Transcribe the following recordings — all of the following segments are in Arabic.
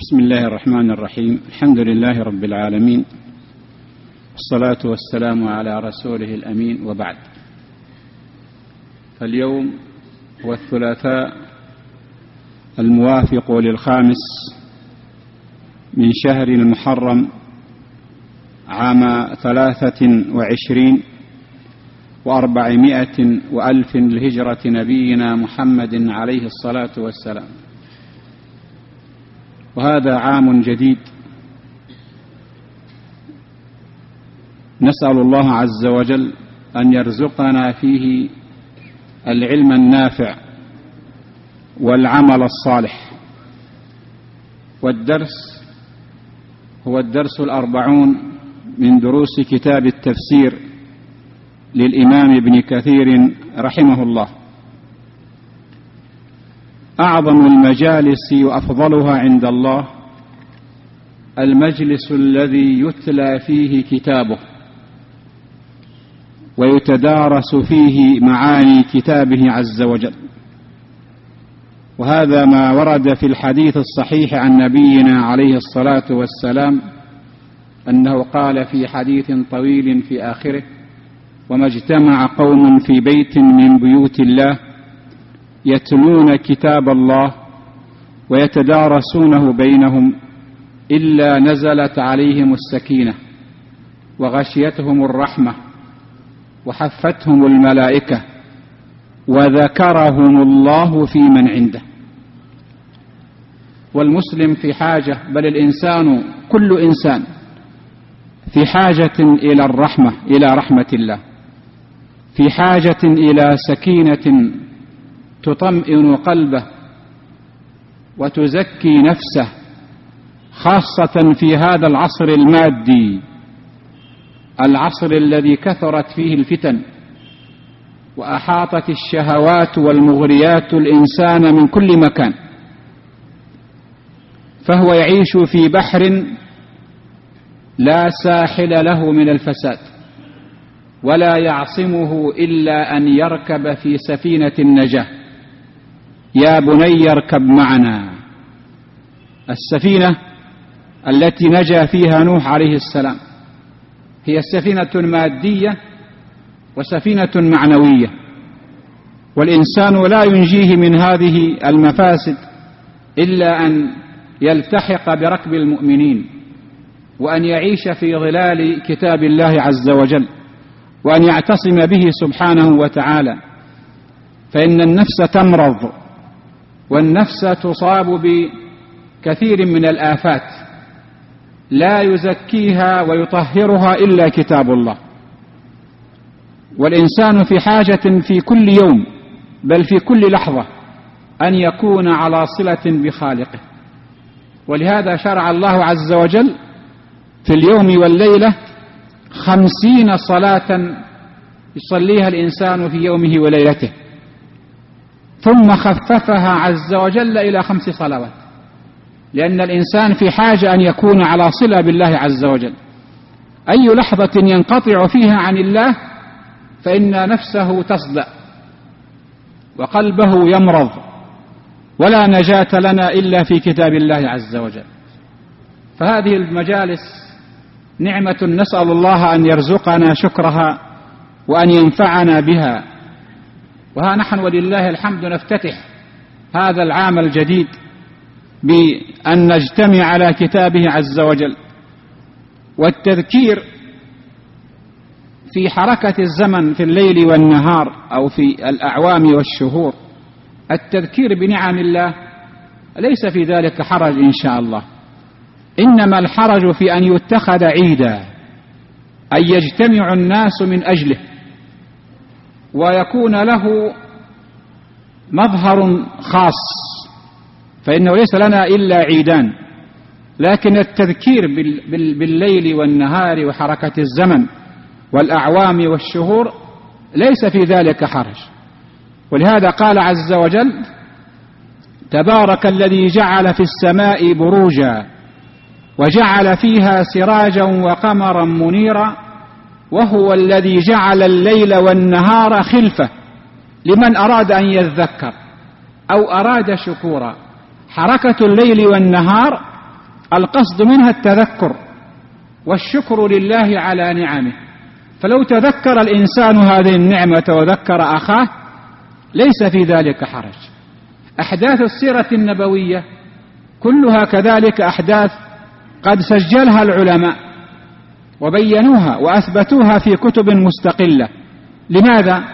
بسم الله الرحمن الرحيم. الحمد لله رب العالمين، والصلاة والسلام على رسوله الأمين، وبعد. فاليوم هو الثلاثاء الموافق للخامس من شهر المحرم عام 23 و400 وألف لهجرة نبينا محمد عليه الصلاة والسلام، وهذا عام جديد نسأل الله عز وجل أن يرزقنا فيه العلم النافع والعمل الصالح. والدرس هو الدرس 40 من دروس كتاب التفسير للإمام ابن كثير رحمه الله. أعظم المجالس وأفضلها عند الله المجلس الذي يتلى فيه كتابه ويتدارس فيه معاني كتابه عز وجل، وهذا ما ورد في الحديث الصحيح عن نبينا عليه الصلاة والسلام أنه قال في حديث طويل في آخره: وما اجتمع قوم في بيت من بيوت الله يتلون كتاب الله ويتدارسونه بينهم إلا نزلت عليهم السكينة وغشيتهم الرحمة وحفتهم الملائكة وذكرهم الله في من عنده. والمسلم في حاجة، بل الإنسان كل إنسان في حاجة إلى الرحمة، إلى رحمة الله، في حاجة إلى سكينة تطمئن قلبه وتزكي نفسه، خاصة في هذا العصر المادي، العصر الذي كثرت فيه الفتن وأحاطت الشهوات والمغريات الإنسان من كل مكان، فهو يعيش في بحر لا ساحل له من الفساد، ولا يعصمه إلا أن يركب في سفينة النجاة. يا بني اركب معنا. السفينة التي نجا فيها نوح عليه السلام هي سفينة مادية وسفينة معنوية، والإنسان لا ينجيه من هذه المفاسد إلا أن يلتحق بركب المؤمنين، وأن يعيش في ظلال كتاب الله عز وجل، وأن يعتصم به سبحانه وتعالى. فإن النفس تمرض، والنفس تصاب بكثير من الآفات لا يزكيها ويطهرها إلا كتاب الله. والإنسان في حاجة في كل يوم، بل في كل لحظة، أن يكون على صلة بخالقه. ولهذا شرع الله عز وجل في اليوم والليلة 50 صلاة يصليها الإنسان في يومه وليلته، ثم خففها عز وجل إلى 5 صلوات، لأن الإنسان في حاجة أن يكون على صلة بالله عز وجل. أي لحظة ينقطع فيها عن الله فإن نفسه تصدأ وقلبه يمرض، ولا نجاة لنا إلا في كتاب الله عز وجل. فهذه المجالس نعمة نسأل الله أن يرزقنا شكرها وأن ينفعنا بها. وها نحن ولله الحمد نفتتح هذا العام الجديد بأن نجتمع على كتابه عز وجل. والتذكير في حركة الزمن في الليل والنهار أو في الأعوام والشهور، التذكير بنعم الله ليس في ذلك حرج إن شاء الله، إنما الحرج في أن يتخذ عيدا، أن يجتمع الناس من أجله ويكون له مظهر خاص، فإنه ليس لنا إلا عيدان. لكن التذكير بالليل والنهار وحركة الزمن والأعوام والشهور ليس في ذلك حرج. ولهذا قال عز وجل: تبارك الذي جعل في السماء بروجا وجعل فيها سراجا وقمرا منيرا وهو الذي جعل الليل والنهار خلفة لمن أراد أن يذكر أو أراد شكورا. حركة الليل والنهار القصد منها التذكر والشكر لله على نعمه. فلو تذكر الإنسان هذه النعمة وذكر أخاه ليس في ذلك حرج. أحداث السيرة النبوية كلها كذلك أحداث قد سجلها العلماء وبينوها وأثبتوها في كتب مستقلة. لماذا؟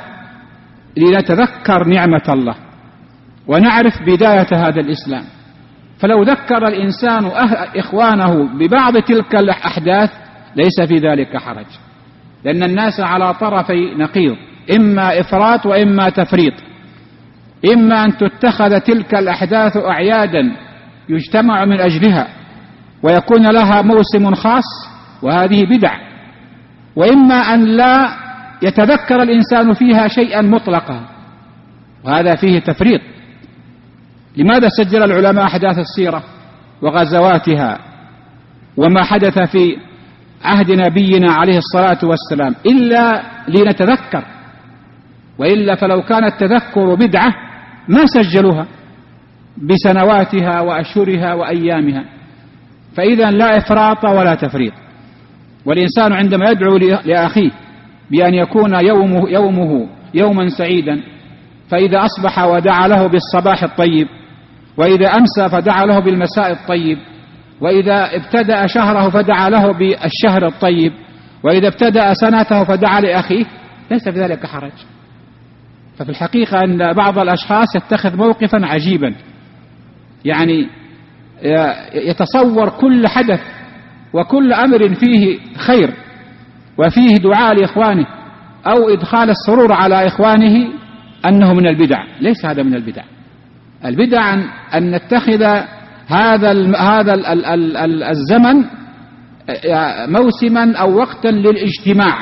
لنتذكر نعمة الله ونعرف بداية هذا الإسلام. فلو ذكر الإنسان إخوانه ببعض تلك الأحداث ليس في ذلك حرج، لأن الناس على طرفي نقيض، إما إفراط وإما تفريط. إما أن تتخذ تلك الأحداث أعيادا يجتمع من أجلها ويكون لها موسم خاص وهذه بدع، وإما أن لا يتذكر الإنسان فيها شيئا مطلقا وهذا فيه تفريط. لماذا سجل العلماء أحداث السيرة وغزواتها وما حدث في عهد نبينا عليه الصلاة والسلام إلا لنتذكر، وإلا فلو كان التذكر بدعة ما سجلوها بسنواتها وأشهرها وأيامها. فإذا لا إفراط ولا تفريط. والإنسان عندما يدعو لأخيه بأن يكون يومه يوما سعيدا، فإذا أصبح ودعا له بالصباح الطيب، وإذا أمسى فدعا له بالمساء الطيب، وإذا ابتدأ شهره فدعا له بالشهر الطيب، وإذا ابتدأ سنته فدعا لأخيه، ليس في ذلك حرج. ففي الحقيقة أن بعض الأشخاص يتخذ موقفا عجيبا، يعني يتصور كل حدث وكل أمر فيه خير وفيه دعاء لإخوانه أو إدخال السرور على إخوانه أنه من البدع. ليس هذا من البدع. البدع أن نتخذ هذا الزمن موسما أو وقتا للاجتماع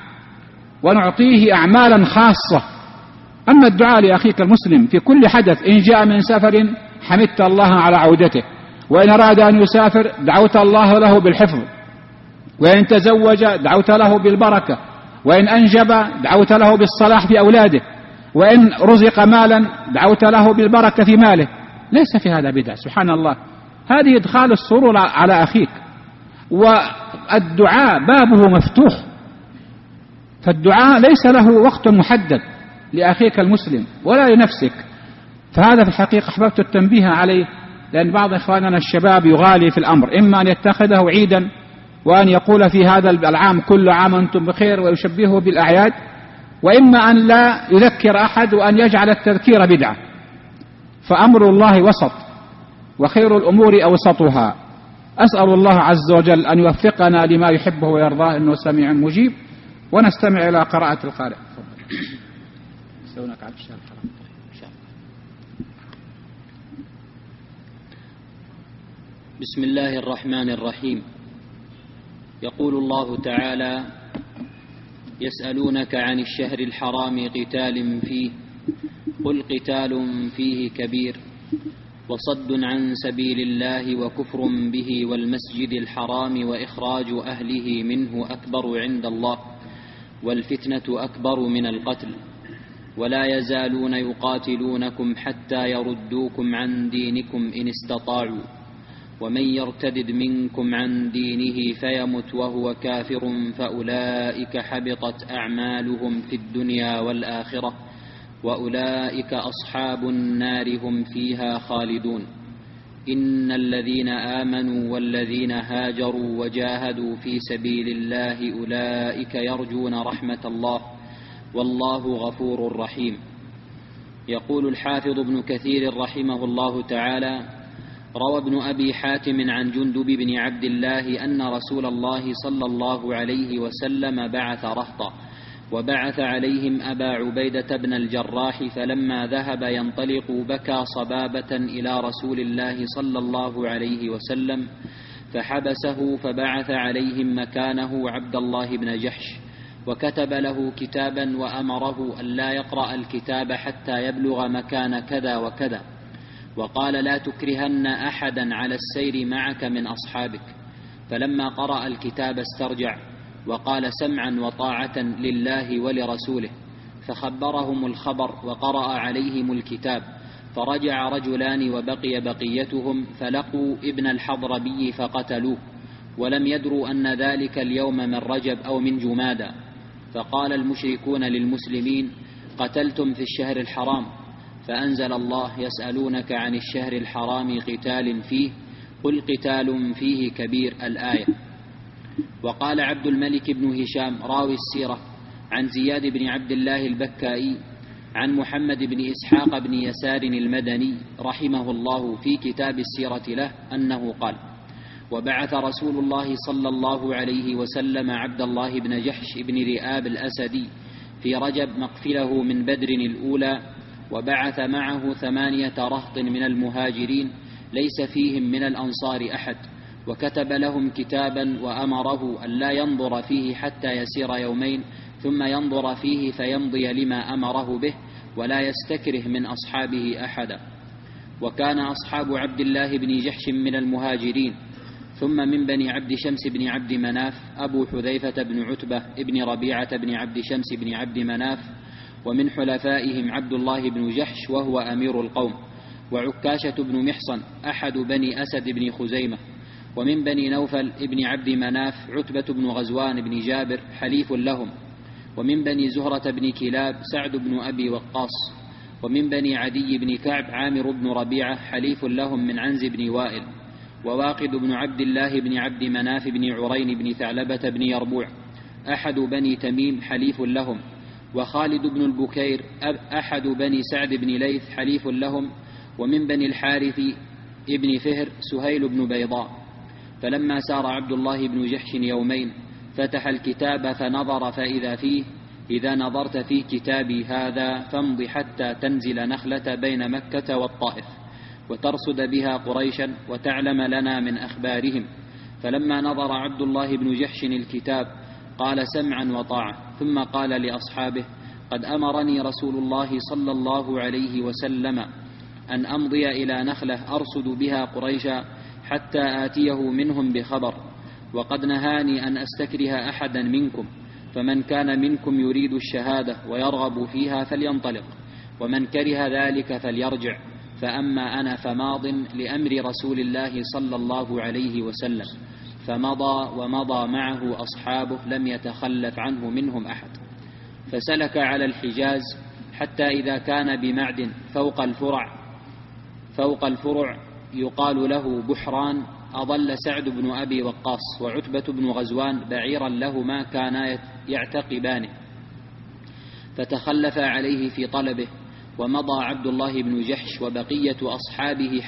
ونعطيه أعمالا خاصة. أما الدعاء لأخيك المسلم في كل حدث، إن جاء من سفر حمدت الله على عودته، وإن أراد أن يسافر دعوت الله له بالحفظ، وإن تزوج دعوت له بالبركة، وإن أنجب دعوت له بالصلاح في أولاده، وإن رزق مالا دعوت له بالبركة في ماله. ليس في هذا بدعة، سبحان الله. هذه إدخال السرور على أخيك، والدعاء بابه مفتوح. فالدعاء ليس له وقت محدد لأخيك المسلم ولا لنفسك. فهذا في الحقيقة أحببت التنبيه عليه، لأن بعض إخواننا الشباب يغالي في الأمر، إما أن يتخذه عيدا وأن يقول في هذا العام كل عام أنتم بخير ويشبهه بالأعياد، وإما أن لا يذكر أحد وأن يجعل التذكير بدعة. فأمر الله وسط، وخير الأمور أوسطها. أسأل الله عز وجل أن يوفقنا لما يحبه ويرضاه، إنه سميع مجيب. ونستمع إلى قراءة القارئ. بسم الله الرحمن الرحيم. يقول الله تعالى: يسألونك عن الشهر الحرام قتال فيه، قل قتال فيه كبير، وصد عن سبيل الله وكفر به والمسجد الحرام وإخراج أهله منه أكبر عند الله، والفتنة أكبر من القتل، ولا يزالون يقاتلونكم حتى يردوكم عن دينكم إن استطاعوا، ومن يرتدد منكم عن دينه فيمت وهو كافر فأولئك حبطت أعمالهم في الدنيا والآخرة، وأولئك أصحاب النار هم فيها خالدون. إن الذين آمنوا والذين هاجروا وجاهدوا في سبيل الله أولئك يرجون رحمة الله، والله غفور رحيم. يقول الحافظ ابن كثير رحمه الله تعالى: روى ابن أبي حاتم عن جندب بن عبد الله أن رسول الله صلى الله عليه وسلم بعث رهطا، وبعث عليهم أبا عبيدة بن الجراح، فلما ذهب ينطلق بكى صبابة إلى رسول الله صلى الله عليه وسلم فحبسه، فبعث عليهم مكانه عبد الله بن جحش، وكتب له كتابا وأمره أن لا يقرأ الكتاب حتى يبلغ مكان كذا وكذا، وقال: لا تكرهن أحدا على السير معك من أصحابك. فلما قرأ الكتاب استرجع وقال: سمعا وطاعة لله ولرسوله، فخبرهم الخبر وقرأ عليهم الكتاب، فرجع رجلان وبقي بقيتهم فلقوا ابن الحضرمي فقتلوه، ولم يدروا أن ذلك اليوم من رجب أو من جمادى. فقال المشركون للمسلمين: قتلتم في الشهر الحرام. فأنزل الله: يسألونك عن الشهر الحرام قتال فيه قل قتال فيه كبير، الآية. وقال عبد الملك بن هشام راوي السيرة عن زياد بن عبد الله البكائي عن محمد بن إسحاق بن يسار المدني رحمه الله في كتاب السيرة له أنه قال: وبعث رسول الله صلى الله عليه وسلم عبد الله بن جحش بن رئاب الأسدي في رجب مقفله من بدر الأولى، وبعث معه 8 رهط من المهاجرين ليس فيهم من الأنصار أحد، وكتب لهم كتابا وأمره أن لا ينظر فيه حتى يسير يومين ثم ينظر فيه فيمضي لما أمره به، ولا يستكره من أصحابه أحدا. وكان أصحاب عبد الله بن جحش من المهاجرين، ثم من بني عبد شمس بن عبد مناف أبو حذيفة بن عتبة ابن ربيعة بن عبد شمس بن عبد مناف، ومن حلفائهم عبد الله بن جحش وهو أمير القوم، وعكاشة بن محصن أحد بني أسد بن خزيمة، ومن بني نوفل ابن عبد مناف عتبة بن غزوان بن جابر حليف لهم، ومن بني زهرة بن كلاب سعد بن أبي وقاص، ومن بني عدي بن كعب عامر بن ربيعة حليف لهم من عنز بن وائل، وواقد بن عبد الله بن عبد مناف بن عرين بن ثعلبة بن يربوع أحد بني تميم حليف لهم، وخالد بن البكير أحد بني سعد بن ليث حليف لهم، ومن بني الحارث ابن فهر سهيل بن بيضاء. فلما سار عبد الله بن جحش يومين فتح الكتاب فنظر فإذا فيه: إذا نظرت في كتابي هذا فامض حتى تنزل نخلة بين مكة والطائف وترصد بها قريشا وتعلم لنا من أخبارهم. فلما نظر عبد الله بن جحش الكتاب قال: سمعا وطاعة. ثم قال لأصحابه: قد أمرني رسول الله صلى الله عليه وسلم أن أمضي إلى نخلة أرصد بها قريشا حتى آتيه منهم بخبر، وقد نهاني أن أستكره أحدا منكم، فمن كان منكم يريد الشهادة ويرغب فيها فلينطلق، ومن كره ذلك فليرجع، فأما أنا فماض لأمر رسول الله صلى الله عليه وسلم. فمضى، ومضى معه أصحابه لم يتخلف عنه منهم أحد. فسلك على الحجاز حتى إذا كان بمعدن فوق الفرع يقال له بحران، أضل سعد بن أبي وقاص وعتبة بن غزوان بعيرا لهما كانا يعتقبانه، فتخلف عليه في طلبه. ومضى عبد الله بن جحش وبقية أصحابه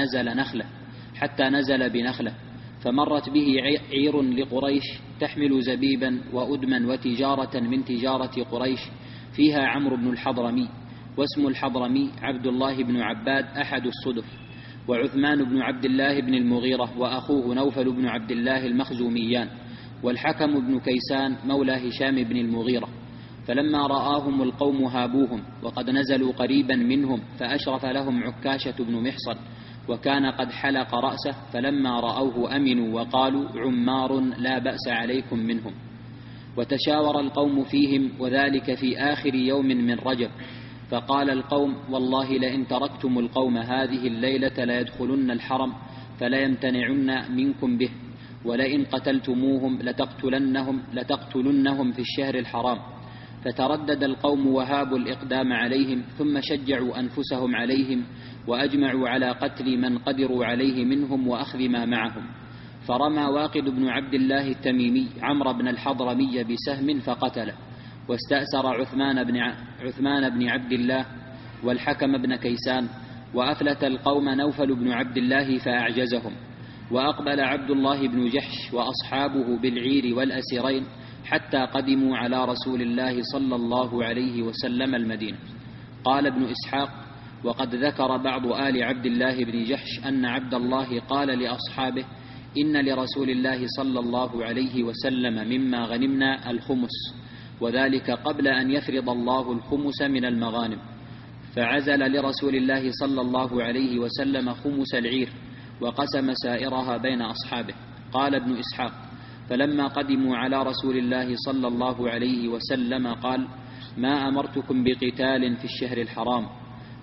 حتى نزل بنخلة، فمرت به عير لقريش تحمل زبيبا وأدما وتجارة من تجارة قريش فيها عمرو بن الحضرمي، واسم الحضرمي عبد الله بن عباد أحد الصدف، وعثمان بن عبد الله بن المغيرة وأخوه نوفل بن عبد الله المخزوميان، والحكم بن كيسان مولى هشام بن المغيرة. فلما رآهم القوم هابوهم، وقد نزلوا قريبا منهم، فأشرف لهم عكاشة بن محصن وكان قد حلق رأسه، فلما رأوه أمنوا وقالوا: عمار لا بأس عليكم منهم. وتشاور القوم فيهم، وذلك في آخر يوم من رجب. فقال القوم: والله لئن تركتم القوم هذه الليلة ليدخلن الحرم فلا يمتنعن منكم به، ولئن قتلتموهم لتقتلنهم في الشهر الحرام. فتردد القوم وهابوا الإقدام عليهم، ثم شجعوا أنفسهم عليهم، وأجمعوا على قتل من قدروا عليه منهم وأخذ ما معهم. فرمى واقد بن عبد الله التميمي عمرو بن الحضرمي بسهم فقتله، واستأسر عثمان بن عبد الله والحكم بن كيسان، وأفلت القوم نوفل بن عبد الله فأعجزهم. وأقبل عبد الله بن جحش وأصحابه بالعير والأسيرين حتى قدموا على رسول الله صلى الله عليه وسلم المدينة. قال ابن إسحاق: وقد ذكر بعض آل عبد الله بن جحش أن عبد الله قال لأصحابه: إن لرسول الله صلى الله عليه وسلم مما غنمنا الخمس، وذلك قبل أن يفرض الله الخمس من المغانم، فعزل لرسول الله صلى الله عليه وسلم خمس العير وقسم سائرها بين أصحابه. قال ابن إسحاق: فلما قدموا على رسول الله صلى الله عليه وسلم قال: ما أمرتكم بقتال في الشهر الحرام،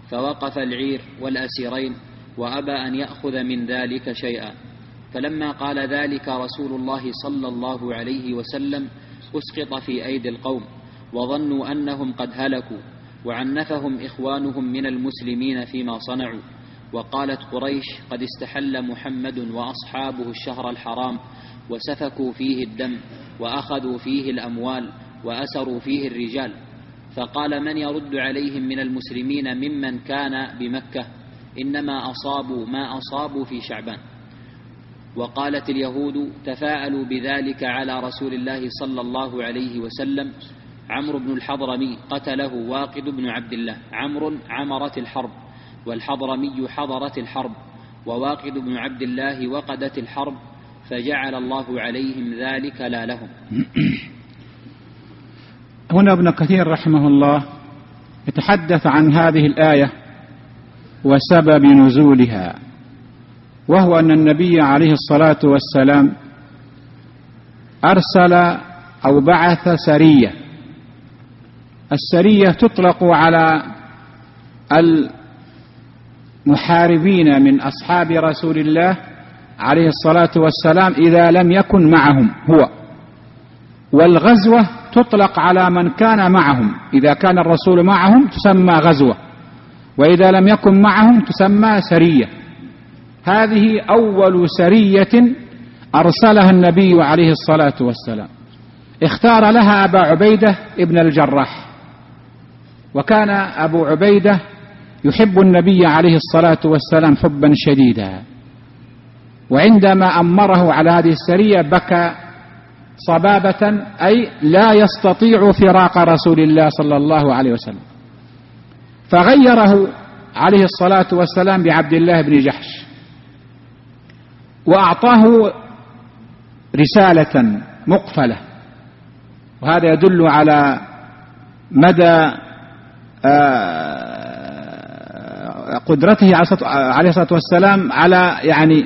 فوقف العير والأسيرين وأبى أن يأخذ من ذلك شيئا. فلما قال ذلك رسول الله صلى الله عليه وسلم أسقط في أيدي القوم وظنوا أنهم قد هلكوا، وعنفهم إخوانهم من المسلمين فيما صنعوا. وقالت قريش: قد استحل محمد وأصحابه الشهر الحرام وسفكوا فيه الدم وأخذوا فيه الأموال وأسروا فيه الرجال. فقال: من يرد عليهم من المسلمين ممن كان بمكة؟ إنما أصابوا ما أصابوا في شعبان. وقالت اليهود: تفاءلوا بذلك على رسول الله صلى الله عليه وسلم. عمرو بن الحضرمي قتله واقد بن عبد الله. عمرو عمرت الحرب، والحضرمي حضرت الحرب، وواقد بن عبد الله وقدت الحرب، فجعل الله عليهم ذلك لا لهم. هنا ابن كثير رحمه الله يتحدث عن هذه الآية وسبب نزولها، وهو أن النبي عليه الصلاة والسلام أرسل أو بعث سرية. السرية تطلق على المحاربين من أصحاب رسول الله عليه الصلاة والسلام إذا لم يكن معهم هو، والغزوة تطلق على من كان معهم. إذا كان الرسول معهم تسمى غزوة، وإذا لم يكن معهم تسمى سرية. هذه أول سرية أرسلها النبي عليه الصلاة والسلام. اختار لها أبا عبيدة ابن الجراح، وكان أبو عبيدة يحب النبي عليه الصلاة والسلام حبا شديدا، وعندما أمره على هذه السرية بكى صبابة، أي لا يستطيع فراق رسول الله صلى الله عليه وسلم، فغيره عليه الصلاة والسلام بعبد الله بن جحش، وأعطاه رسالة مقفلة. وهذا يدل على مدى قدرته عليه الصلاة والسلام على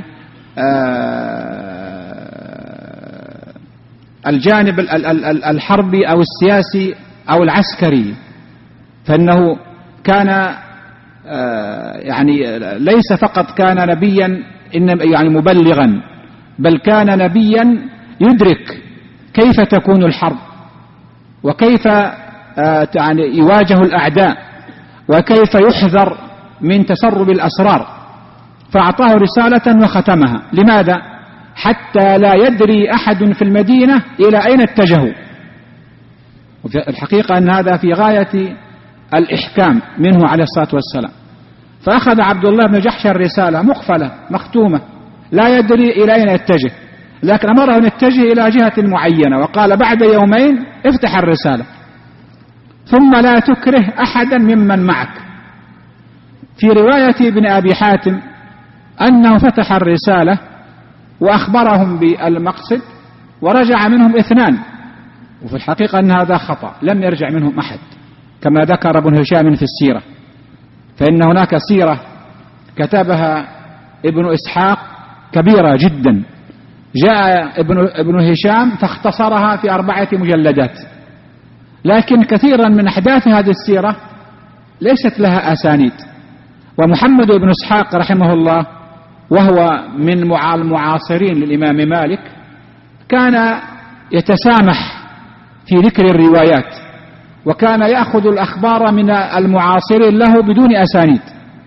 الجانب الحربي أو السياسي أو العسكري، فإنه كان ليس فقط كان نبيا مبلغا، بل كان نبيا يدرك كيف تكون الحرب، وكيف يواجه الأعداء، وكيف يحذر من تسرب الأسرار. فأعطاه رسالة وختمها. لماذا؟ حتى لا يدري أحد في المدينة إلى أين اتجهوا. وفي الحقيقة أن هذا في غاية الإحكام منه عليه الصلاة والسلام. فأخذ عبد الله بن جحش الرسالة مقفلة مختومة، لا يدري إلى أين يتجه، لكن أمره أن يتجه إلى جهة معينة، وقال: بعد يومين افتح الرسالة، ثم لا تكره أحدا ممن معك. في رواية ابن أبي حاتم أنه فتح الرسالة وأخبرهم بالمقصد، ورجع منهم 2، وفي الحقيقة أن هذا خطأ، لم يرجع منهم أحد كما ذكر ابن هشام في السيرة، فإن هناك سيرة كتبها ابن إسحاق كبيرة جدا، جاء ابن هشام فاختصرها في 4 مجلدات، لكن كثيرا من أحداث هذه السيرة ليست لها أسانيد. ومحمد بن إسحاق رحمه الله، وهو من المعاصرين للإمام مالك، كان يتسامح في ذكر الروايات، وكان يأخذ الأخبار من المعاصرين له بدون أسانيد،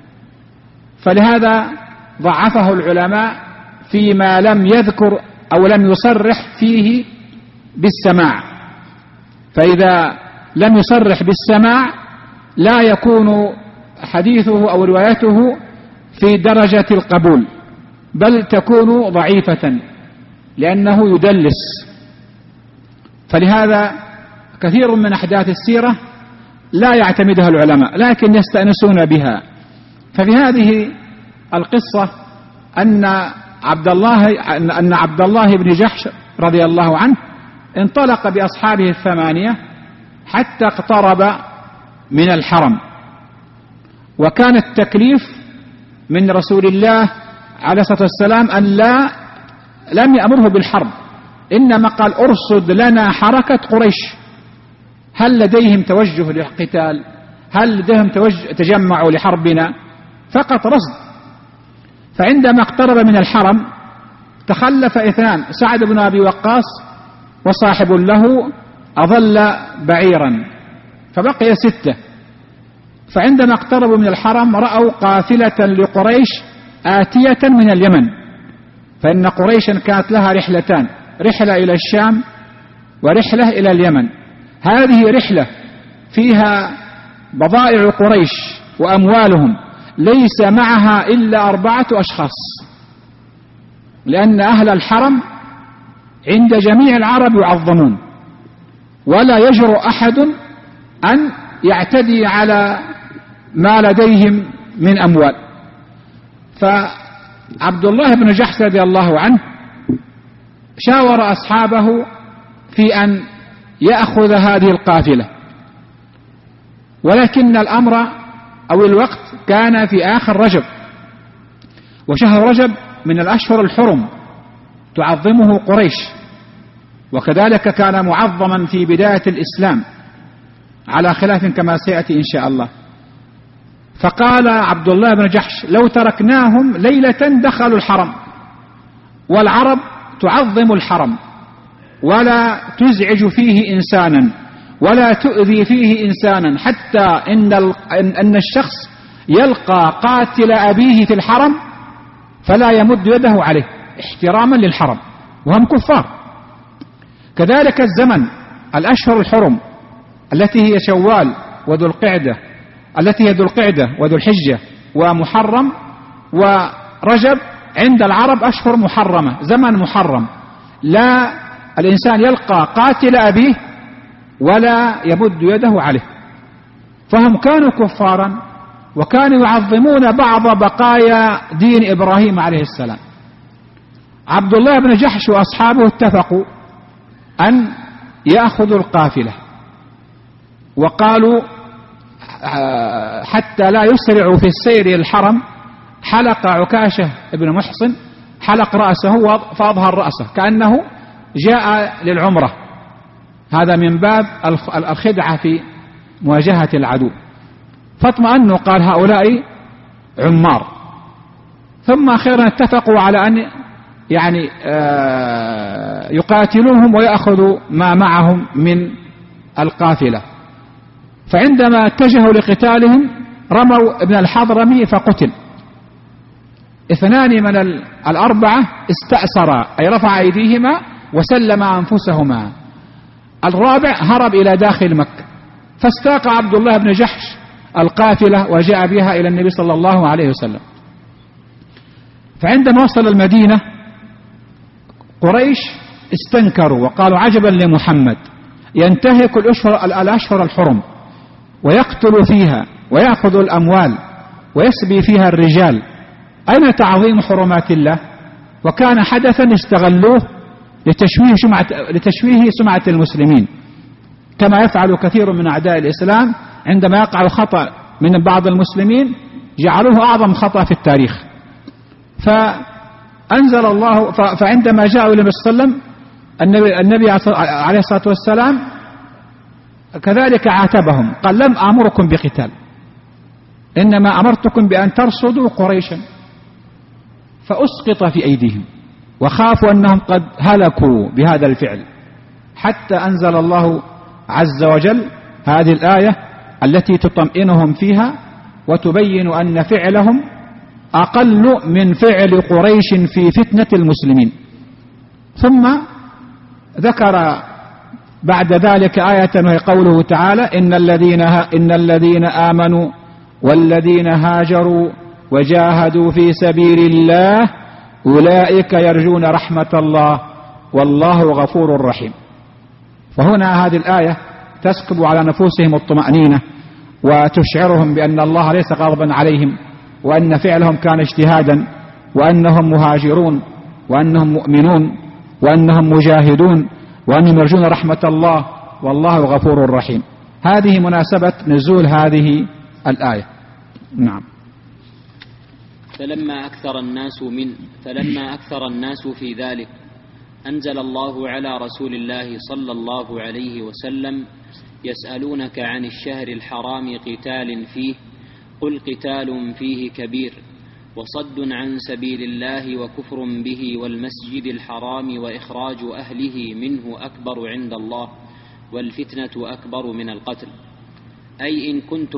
فلهذا ضعفه العلماء فيما لم يذكر أو لم يصرح فيه بالسماع. فإذا لم يصرح بالسماع لا يكون حديثه أو روايته في درجة القبول، بل تكون ضعيفة لأنه يدلس. فلهذا كثير من أحداث السيرة لا يعتمدها العلماء، لكن يستأنسون بها. ففي هذه القصة أن عبد الله بن جحش رضي الله عنه انطلق بأصحابه 8 حتى اقترب من الحرم، وكان التكليف من رسول الله عليه الصلاة والسلام أن لم يأمره بالحرب، إنما قال: أرصد لنا حركة قريش، هل لديهم توجه للقتال؟ هل لديهم تجمعوا لحربنا؟ فقط رصد. فعندما اقترب من الحرم تخلف اثنان، سعد بن أبي وقاص وصاحب له أظل بعيرا، فبقي 6. فعندما اقتربوا من الحرم رأوا قافلة لقريش آتية من اليمن، فإن قريشا كانت لها رحلتان، رحلة إلى الشام ورحلة إلى اليمن. هذه رحلة فيها بضائع قريش وأموالهم ليس معها إلا 4 أشخاص، لأن أهل الحرم عند جميع العرب يعظمون، ولا يجرؤ أحد أن يعتدي على ما لديهم من أموال. فعبد الله بن جحش رضي الله عنه شاور أصحابه في أن يأخذ هذه القافلة، ولكن الأمر أو الوقت كان في آخر رجب، وشهر رجب من الأشهر الحرم تعظمه قريش، وكذلك كان معظما في بداية الإسلام على خلاف كما سيأتي إن شاء الله. فقال عبد الله بن جحش: لو تركناهم ليلة دخلوا الحرم، والعرب تعظم الحرم ولا تزعج فيه إنسانا ولا تؤذي فيه إنسانا، حتى إن الشخص يلقى قاتل أبيه في الحرم فلا يمد يده عليه احتراما للحرم، وهم كفار. كذلك الزمن، الأشهر الحرم التي هي شوال وذو القعدة، التي هي ذو القعدة وذو الحجة ومحرم ورجب، عند العرب أشهر محرمة، زمن محرم، لا الإنسان يلقى قاتل أبيه ولا يمد يده عليه. فهم كانوا كفارا، وكانوا يعظمون بعض بقايا دين إبراهيم عليه السلام. عبد الله بن جحش وأصحابه اتفقوا أن يأخذوا القافلة، وقالوا حتى لا يسرعوا في السير إلى الحرم حلق عكاشة بن محصن، حلق رأسه فأظهر رأسه كأنه جاء للعمرة، هذا من باب الخدعة في مواجهة العدو. فاطمأنوا، قال هؤلاء عمار. ثم أخيرا اتفقوا على أن يقاتلوهم ويأخذوا ما معهم من القافلة. فعندما اتجهوا لقتالهم رموا ابن الحضرمي فقتل. 2 من 4 استأسرا، أي رفع أيديهما وسلم أنفسهما. الرابع هرب إلى داخل مكة، فاستاق عبد الله بن جحش القافلة وجاء بها إلى النبي صلى الله عليه وسلم. فعندما وصل المدينة قريش استنكروا وقالوا: عجبا لمحمد، ينتهك الأشهر الحرم ويقتل فيها ويأخذ الأموال ويسبي فيها الرجال، أين تعظيم حرمات الله؟ وكان حدثا استغلوه لتشويه سمعة المسلمين، كما يفعل كثير من أعداء الإسلام عندما يقع خطأ من بعض المسلمين جعلوه أعظم خطأ في التاريخ. فأنزل الله، فعندما جاءوا النبي صلى الله عليه وسلم النبي عليه الصلاة والسلام كذلك عاتبهم، قال: لم أمركم بقتال، إنما أمرتكم بأن ترصدوا قريشا، فأسقط في أيديهم وخافوا أنهم قد هلكوا بهذا الفعل، حتى أنزل الله عز وجل هذه الآية التي تطمئنهم فيها وتبين أن فعلهم أقل من فعل قريش في فتنة المسلمين. ثم ذكر بعد ذلك آية وهي قوله تعالى: إن الذين آمنوا والذين هاجروا وجاهدوا في سبيل الله أولئك يرجون رحمة الله والله غفور رحيم. فهنا هذه الآية تسكب على نفوسهم الطمأنينة وتشعرهم بأن الله ليس غاضبا عليهم، وأن فعلهم كان اجتهادا، وأنهم مهاجرون، وأنهم مؤمنون، وأنهم مجاهدون، وأنهم يرجون رحمة الله والله غفور رحيم. هذه مناسبة نزول هذه الآية. نعم. فلما أكثر الناس في ذلك أنزل الله على رسول الله صلى الله عليه وسلم: يسألونك عن الشهر الحرام قتال فيه قل قتال فيه كبير وصد عن سبيل الله وكفر به والمسجد الحرام وإخراج أهله منه أكبر عند الله والفتنة أكبر من القتل. أي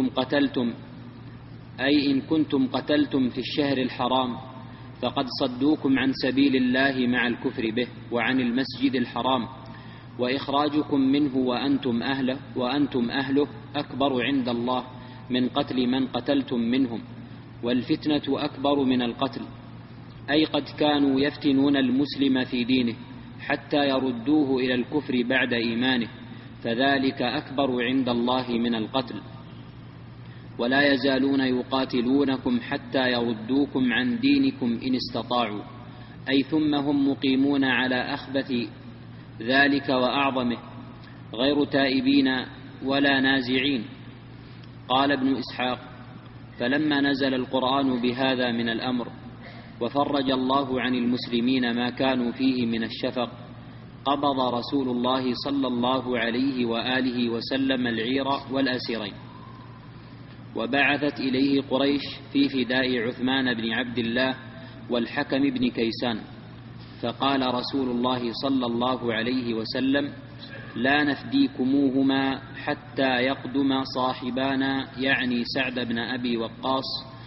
إن كنتم قتلتم في الشهر الحرام فقد صدوكم عن سبيل الله مع الكفر به وعن المسجد الحرام، وإخراجكم منه وأنتم أهله أكبر عند الله من قتل من قتلتم منهم، والفتنة أكبر من القتل. أي قد كانوا يفتنون المسلم في دينه حتى يردوه إلى الكفر بعد إيمانه، فذلك أكبر عند الله من القتل. ولا يزالون يقاتلونكم حتى يردوكم عن دينكم إن استطاعوا، أي ثم هم مقيمون على أخبث ذلك وأعظمه غير تائبين ولا نازعين. قال ابن إسحاق: فلما نزل القرآن بهذا من الأمر وفرج الله عن المسلمين ما كانوا فيه من الشفق، قبض رسول الله صلى الله عليه وآله وسلم العير والأسيرين، وبعثت إليه قريش في فداء عثمان بن عبد الله والحكم بن كيسان. فقال رسول الله صلى الله عليه وسلم: لا نفديكموهما حتى يقدم صاحبانا، يعني سعد بن أبي وقاص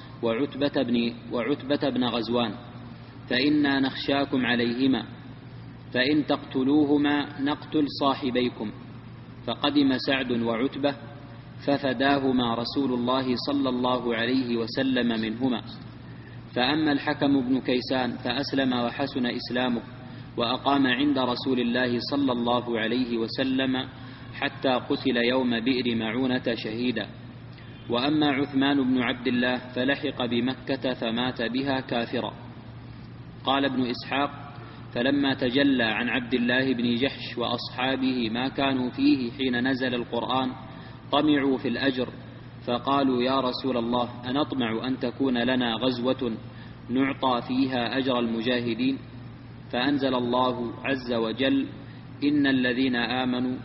وعتبة بن غزوان، فإنا نخشاكم عليهما، فإن تقتلوهما نقتل صاحبيكم. فقدم سعد وعتبة ففداهما رسول الله صلى الله عليه وسلم منهما. فأما الحكم بن كيسان فأسلم وحسن إسلامه وأقام عند رسول الله صلى الله عليه وسلم حتى قتل يوم بئر معونة شهيدا. وأما عثمان بن عبد الله فلحق بمكة فمات بها كافرا. قال ابن إسحاق: فلما تجلى عن عبد الله بن جحش وأصحابه ما كانوا فيه حين نزل القرآن طمعوا في الأجر، فقالوا: يا رسول الله، أنطمع أن تكون لنا غزوة نعطى فيها أجر المجاهدين؟ فأنزل الله عز وجل: إن الذين آمنوا.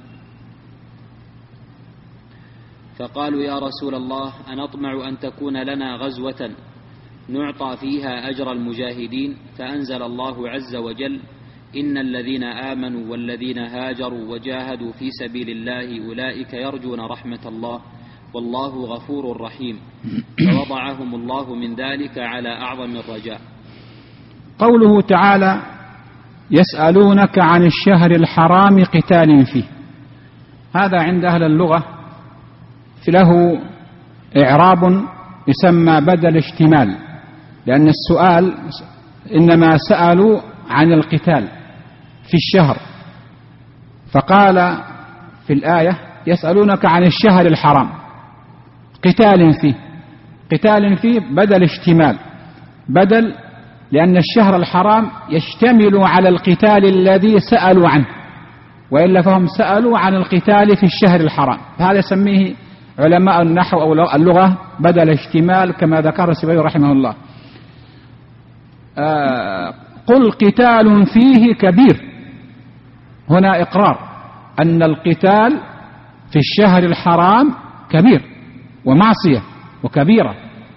فقالوا: يا رسول الله، أنطمع أن تكون لنا غزوة نعطى فيها أجر المجاهدين؟ فأنزل الله عز وجل: إن الذين آمنوا والذين هاجروا وجاهدوا في سبيل الله أولئك يرجون رحمة الله والله غفور رحيم. فوضعهم الله من ذلك على أعظم الرجاء. قوله تعالى: يسألونك عن الشهر الحرام قتال فيه، هذا عند أهل اللغة له إعراب يسمى بدل اشتمال، لأن السؤال إنما سألوا عن القتال في الشهر، فقال في الآية: يسألونك عن الشهر الحرام قتال فيه. قتال فيه بدل اشتمال، بدل، لأن الشهر الحرام يشتمل على القتال الذي سألوا عنه، وإلا فهم سألوا عن القتال في الشهر الحرام. هذا يسميه علماء النحو أو اللغة بدل اشتمال، كما ذكر السبيعي رحمه الله. قل قتال فيه كبير، هنا إقرار أن القتال في الشهر الحرام كبير ومعصية وكبيرة،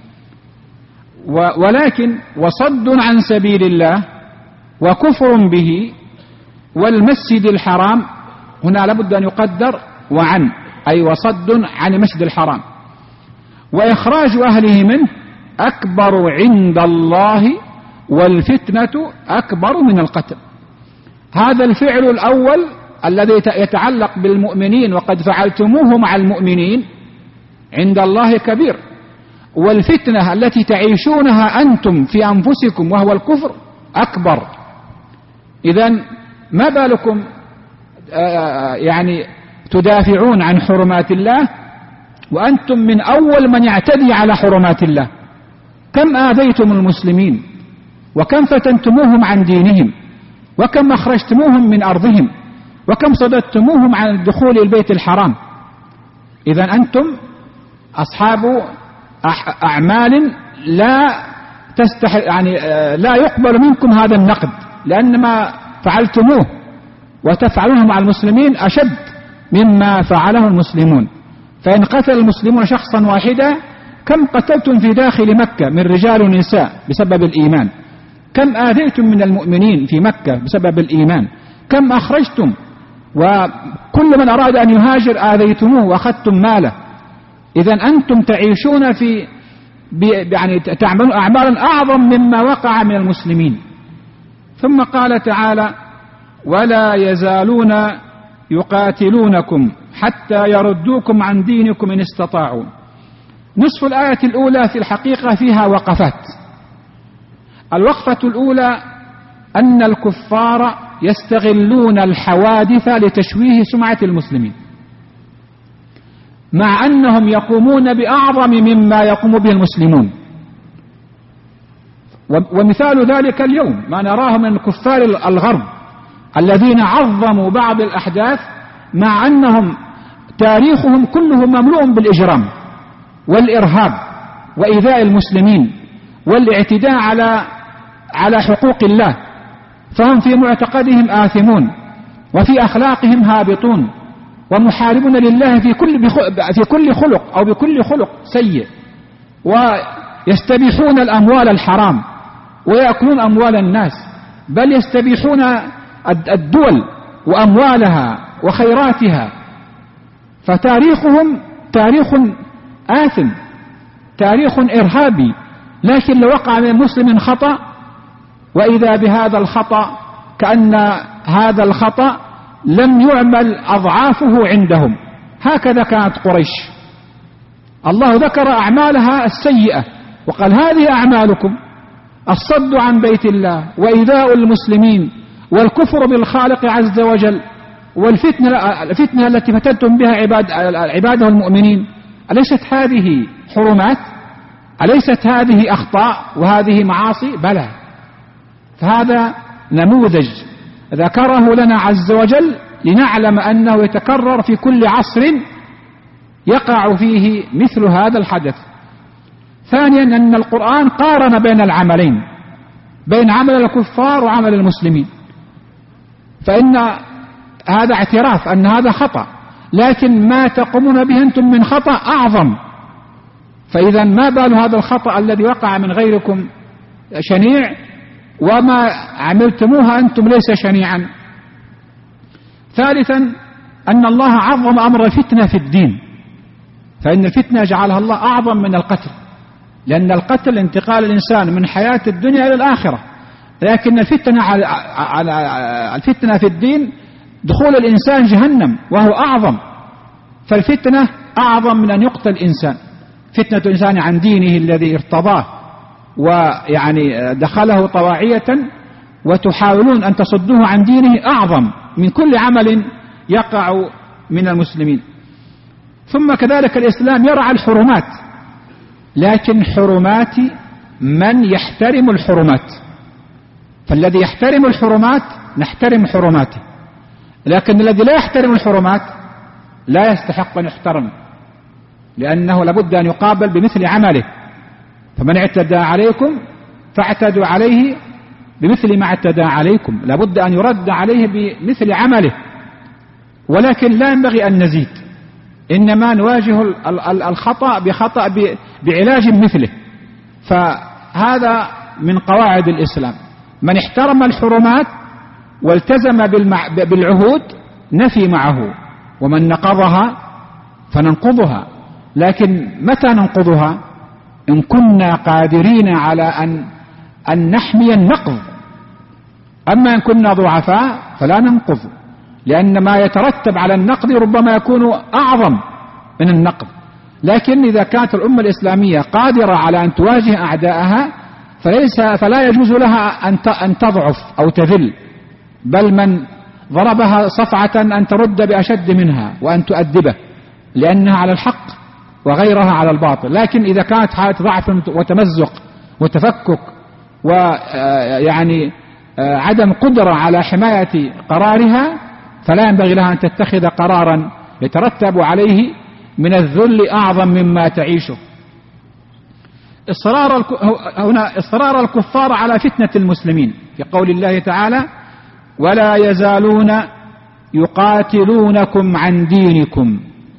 ولكن وصد عن سبيل الله وكفر به والمسجد الحرام، هنا لابد أن يقدر وعن، أي وصد عن المسجد الحرام وإخراج أهله منه أكبر عند الله والفتنة أكبر من القتل. هذا الفعل الأول الذي يتعلق بالمؤمنين وقد فعلتموه مع المؤمنين عند الله كبير، والفتنة التي تعيشونها أنتم في أنفسكم وهو الكفر أكبر. إذن ما بالكم يعني تدافعون عن حرمات الله وأنتم من أول من يعتدي على حرمات الله؟ كم آذيتم المسلمين، وكم فتنتموهم عن دينهم، وكم أخرجتموهم من أرضهم، وكم صددتموهم عن الدخول البيت الحرام. إذن أنتم أصحاب أعمال لا يقبل منكم هذا النقد، لأن ما فعلتموه وتفعلونه مع المسلمين أشد مما فعله المسلمون. فإن قتل المسلمون شخصا واحدا كم قتلتم في داخل مكة من رجال ونساء بسبب الإيمان؟ كم آذيتم من المؤمنين في مكة بسبب الإيمان؟ كم أخرجتم وكل من أراد أن يهاجر آذيتموه وأخذتم ماله. إذن أنتم تعيشون يعني تعملون أعمالا أعظم مما وقع من المسلمين. ثم قال تعالى: ولا يزالون يقاتلونكم حتى يردوكم عن دينكم إن استطاعوا. نصف الآية الأولى في الحقيقة فيها وقفات. الوقفة الأولى أن الكفار يستغلون الحوادث لتشويه سمعة المسلمين، مع أنهم يقومون بأعظم مما يقوم به المسلمون. ومثال ذلك اليوم ما نراه من كفار الغرب الذين عظموا بعض الأحداث، مع أنهم تاريخهم كله مملوء بالإجرام والإرهاب وإيذاء المسلمين والاعتداء على حقوق الله. فهم في معتقدهم آثمون وفي أخلاقهم هابطون ومحاربون لله في كل خلق أو بكل خلق سيء، ويستبيحون الأموال الحرام ويأكلون أموال الناس، بل يستبيحون الدول وأموالها وخيراتها. فتاريخهم تاريخ آثم، تاريخ إرهابي. لكن لو وقع من مسلم خطأ وإذا بهذا الخطأ كأن هذا الخطأ لم يعمل أضعافه عندهم. هكذا كانت قريش. الله ذكر أعمالها السيئة وقال: هذه أعمالكم: الصد عن بيت الله وإيذاء المسلمين والكفر بالخالق عز وجل والفتنة التي فتنتم بها عباده المؤمنين. أليست هذه حرمات؟ أليست هذه أخطاء وهذه معاصي؟ بلى. فهذا نموذج ذكره لنا عز وجل لنعلم أنه يتكرر في كل عصر يقع فيه مثل هذا الحدث. ثانيا أن القرآن قارن بين العملين، بين عمل الكفار وعمل المسلمين. فإن هذا اعتراف أن هذا خطأ، لكن ما تقومون به أنتم من خطأ أعظم. فإذا ما بال هذا الخطأ الذي وقع من غيركم شنيع وما عملتموها أنتم ليس شنيعا. ثالثا أن الله عظم أمر الفتنة في الدين، فإن الفتنة جعلها الله أعظم من القتل، لأن القتل انتقال الإنسان من حياة الدنيا إلى الآخرة، لكن الفتنة في الدين دخول الإنسان جهنم وهو أعظم. فالفتنة أعظم من أن يقتل الإنسان. فتنة الإنسان عن دينه الذي ارتضاه ويعني دخله طواعية وتحاولون أن تصدوه عن دينه أعظم من كل عمل يقع من المسلمين. ثم كذلك الإسلام يرعى الحرمات، لكن حرمات من يحترم الحرمات. فالذي يحترم الحرمات نحترم حرماته، لكن الذي لا يحترم الحرمات لا يستحق أن يحترم، لأنه لابد أن يقابل بمثل عمله. فمن اعتدى عليكم فاعتدوا عليه بمثل ما اعتدى عليكم، لابد أن يرد عليه بمثل عمله. ولكن لا ينبغي أن نزيد، إنما نواجه الخطأ بخطأ بعلاج مثله. فهذا من قواعد الإسلام: من احترم الحرمات والتزم بالعهود نفي معه، ومن نقضها فننقضها. لكن متى ننقضها؟ إن كنا قادرين على أن نحمي النقض. أما إن كنا ضعفاء فلا ننقض، لأن ما يترتب على النقض ربما يكون أعظم من النقض. لكن إذا كانت الأمة الإسلامية قادرة على أن تواجه أعداءها فلا يجوز لها أن تضعف أو تذل، بل من ضربها صفعة أن ترد بأشد منها وأن تؤدبه، لأنها على الحق وغيرها على الباطل. لكن إذا كانت حالة ضعف وتمزق وتفكك ويعني عدم قدرة على حماية قرارها فلا ينبغي لها أن تتخذ قرارا يترتب عليه من الذل أعظم مما تعيشه. هنا إصرار الكفار على فتنة المسلمين في قول الله تعالى: ولا يزالون يقاتلونكم عن دينكم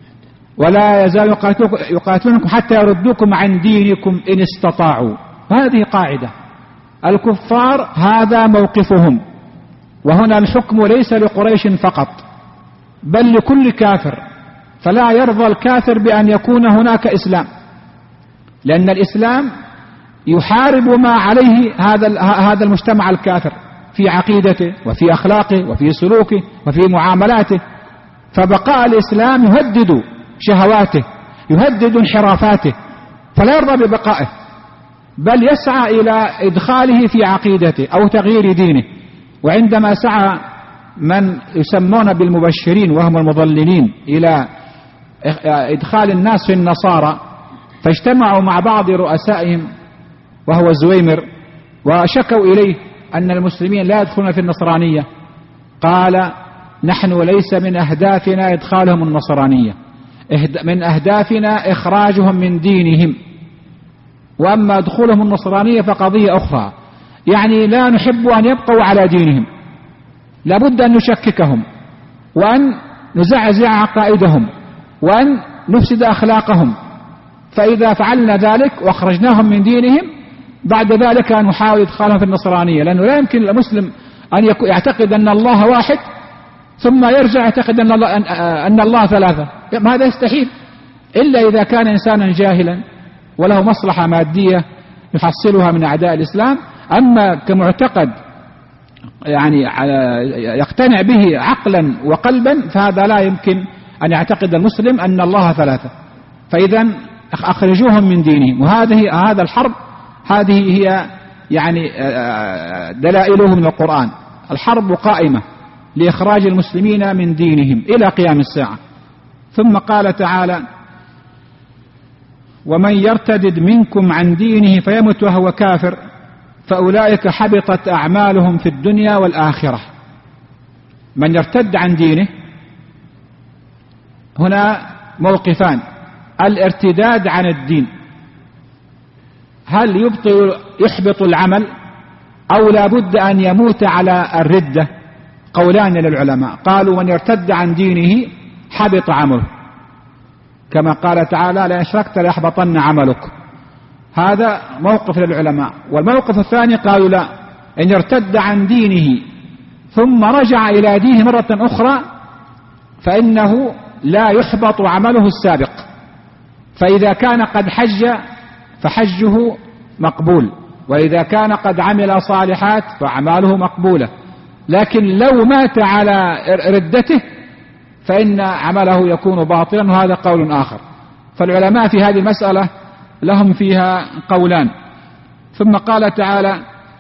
ولا يزال يقاتلونكم حتى يردوكم عن دينكم إن استطاعوا. هذه قاعدة الكفار هذا موقفهم. وهنا الحكم ليس لقريش فقط بل لكل كافر، فلا يرضى الكافر بأن يكون هناك إسلام، لأن الإسلام يحارب ما عليه هذا المجتمع الكافر في عقيدته وفي أخلاقه وفي سلوكه وفي معاملاته. فبقاء الإسلام يهدد شهواته، يهدد انحرافاته، فلا يرضى ببقائه، بل يسعى إلى إدخاله في عقيدته أو تغيير دينه. وعندما سعى من يسمون بالمبشرين وهم المضللين إلى إدخال الناس في النصارى، فاجتمعوا مع بعض رؤسائهم وهو الزويمر وشكوا إليه أن المسلمين لا يدخلون في النصرانية. قال: نحن ليس من أهدافنا إدخالهم النصرانية، من أهدافنا إخراجهم من دينهم، وأما دخولهم النصرانية فقضية أخرى. يعني لا نحب أن يبقوا على دينهم، لابد أن نشككهم وأن نزعزع عقائدهم وأن نفسد أخلاقهم. فإذا فعلنا ذلك وأخرجناهم من دينهم بعد ذلك نحاول إدخالهم في النصرانية، لأنه لا يمكن المسلم أن يعتقد أن الله واحد ثم يرجع يعتقد أن الله ثلاثة. هذا يستحيل إلا إذا كان إنسانا جاهلا وله مصلحة مادية يحصلها من أعداء الإسلام. أما كمعتقد يعني يقتنع به عقلا وقلبا فهذا لا يمكن أن يعتقد المسلم أن الله ثلاثة. فإذا أخرجوهم من دينهم. هذا الحرب هذه هي يعني دلائله من القرآن. الحرب قائمة لإخراج المسلمين من دينهم إلى قيام الساعة. ثم قال تعالى: ومن يرتدد منكم عن دينه فيمت وهو كافر فأولئك حبطت أعمالهم في الدنيا والآخرة. من يرتد عن دينه هنا موقفان: الارتداد عن الدين هل يحبط العمل أو لا بد أن يموت على الردة؟ قولان للعلماء، قالوا من يرتد عن دينه حبط عمله، كما قال تعالى: لا أشركت ليحبطن عملك. هذا موقف للعلماء. والموقف الثاني قالوا لا، إن ارتد عن دينه ثم رجع إلى دينه مرة أخرى فإنه لا يحبط عمله السابق. فإذا كان قد حج فحجه مقبول، وإذا كان قد عمل صالحات فأعماله مقبولة. لكن لو مات على ردته فإن عمله يكون باطلا، وهذا قول آخر. فالعلماء في هذه المسألة لهم فيها قولان. ثم قال تعالى: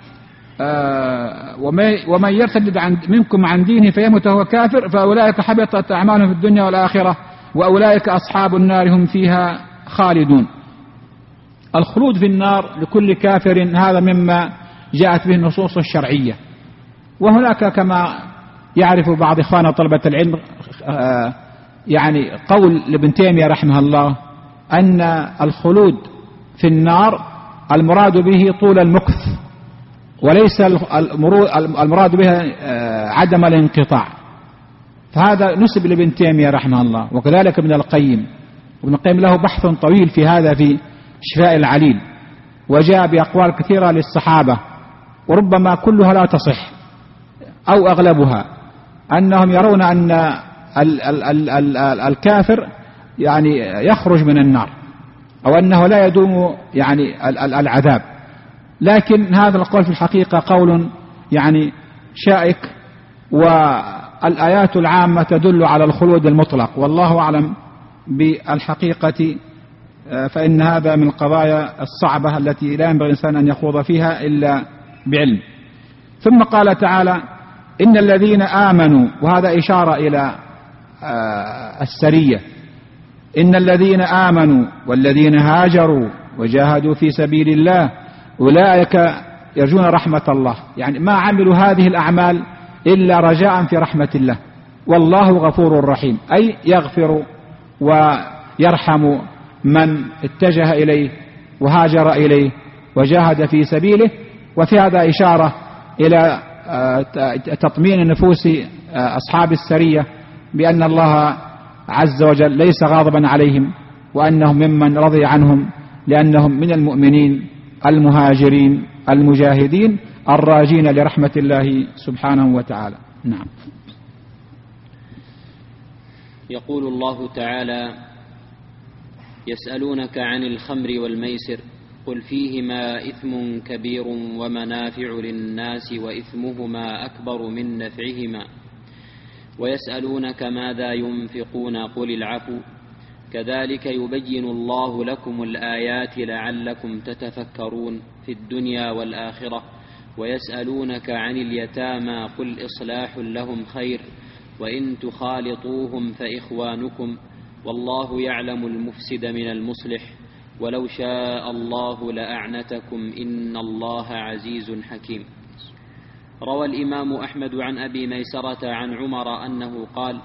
ومن يرتد منكم عن دينه فيمت وهو كافر فأولئك حبطت أعمالهم في الدنيا والآخرة وأولئك أصحاب النار هم فيها خالدون. الخلود في النار لكل كافر هذا مما جاءت به النصوص الشرعية. وهناك كما يعرف بعض إخواننا طلبة العلم يعني قول لابن تيمية رحمه الله أن الخلود في النار المراد به طول المكث، وليس المراد به عدم الانقطاع. فهذا نسب لابن تيمية رحمه الله. وكذلك ابن القيم له بحث طويل في هذا في شفاء العليل، وجاء بأقوال كثيرة للصحابة وربما كلها لا تصح أو أغلبها، أنهم يرون أن الكافر يعني يخرج من النار أو أنه لا يدوم يعني العذاب. لكن هذا القول في الحقيقة قول يعني شائك، والآيات العامة تدل على الخلود المطلق، والله أعلم بالحقيقة. فإن هذا من القضايا الصعبة التي لا ينبغي الإنسان أن يخوض فيها إلا بعلم. ثم قال تعالى: إن الذين آمنوا، وهذا إشارة إلى السرية، إن الذين آمنوا والذين هاجروا وجاهدوا في سبيل الله أولئك يرجون رحمة الله. يعني ما عملوا هذه الأعمال إلا رجاء في رحمة الله، والله غفور رحيم، أي يغفر ويرحم من اتجه إليه وهاجر إليه وجاهد في سبيله. وفي هذا إشارة إلى تطمين النفوس أصحاب السرية بأن الله عز وجل ليس غاضبا عليهم، وأنهم ممن رضي عنهم، لأنهم من المؤمنين المهاجرين المجاهدين الراجين لرحمة الله سبحانه وتعالى. نعم. يقول الله تعالى: يسألونك عن الخمر والميسر قل فيهما إثم كبير ومنافع للناس وإثمهما أكبر من نفعهما، ويسألونك ماذا ينفقون قل العفو، كذلك يبين الله لكم الآيات لعلكم تتفكرون في الدنيا والآخرة، ويسألونك عن اليتامى قل إصلاح لهم خير، وإن تخالطوهم فإخوانكم، والله يعلم المفسد من المصلح، ولو شاء الله لأعنتكم إن الله عزيز حكيم. روى الإمام أحمد عن أبي ميسرة عن عمر أنه قال: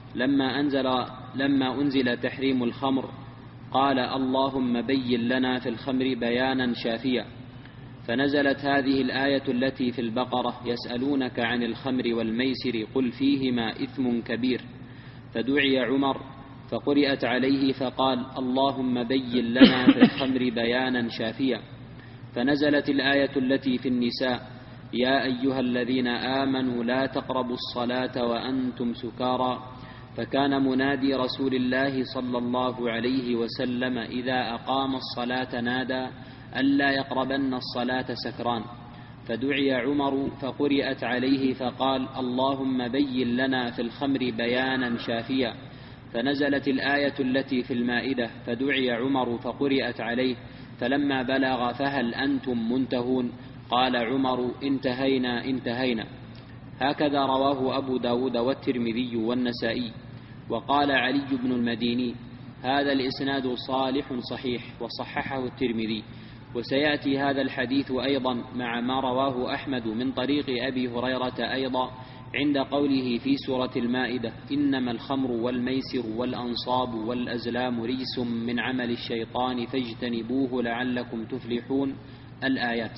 لما أنزل تحريم الخمر قال: اللهم بين لنا في الخمر بيانا شافيا، فنزلت هذه الآية التي في البقرة: يسألونك عن الخمر والميسر قل فيهما إثم كبير، فدعي عمر فقرئت عليه فقال: اللهم بين لنا في الخمر بيانا شافيا، فنزلت الآية التي في النساء: يا أيها الذين آمنوا لا تقربوا الصلاة وأنتم سكارى، فكان منادي رسول الله صلى الله عليه وسلم إذا أقام الصلاة نادى: ألا يقربن الصلاة سكران، فدعي عمر فقرئت عليه فقال: اللهم بين لنا في الخمر بيانا شافيا، فنزلت الآية التي في المائدة: فدعي عمر فقرئت عليه، فلما بلغ فهل أنتم منتهون قال عمر: انتهينا. هكذا رواه أبو داود والترمذي والنسائي. وقال علي بن المديني: هذا الإسناد صالح صحيح، وصححه الترمذي. وسيأتي هذا الحديث أيضا مع ما رواه أحمد من طريق أبي هريرة أيضا عند قوله في سورة المائدة: إنما الخمر والميسر والأنصاب والأزلام رجس من عمل الشيطان فاجتنبوه لعلكم تفلحون، الآيات.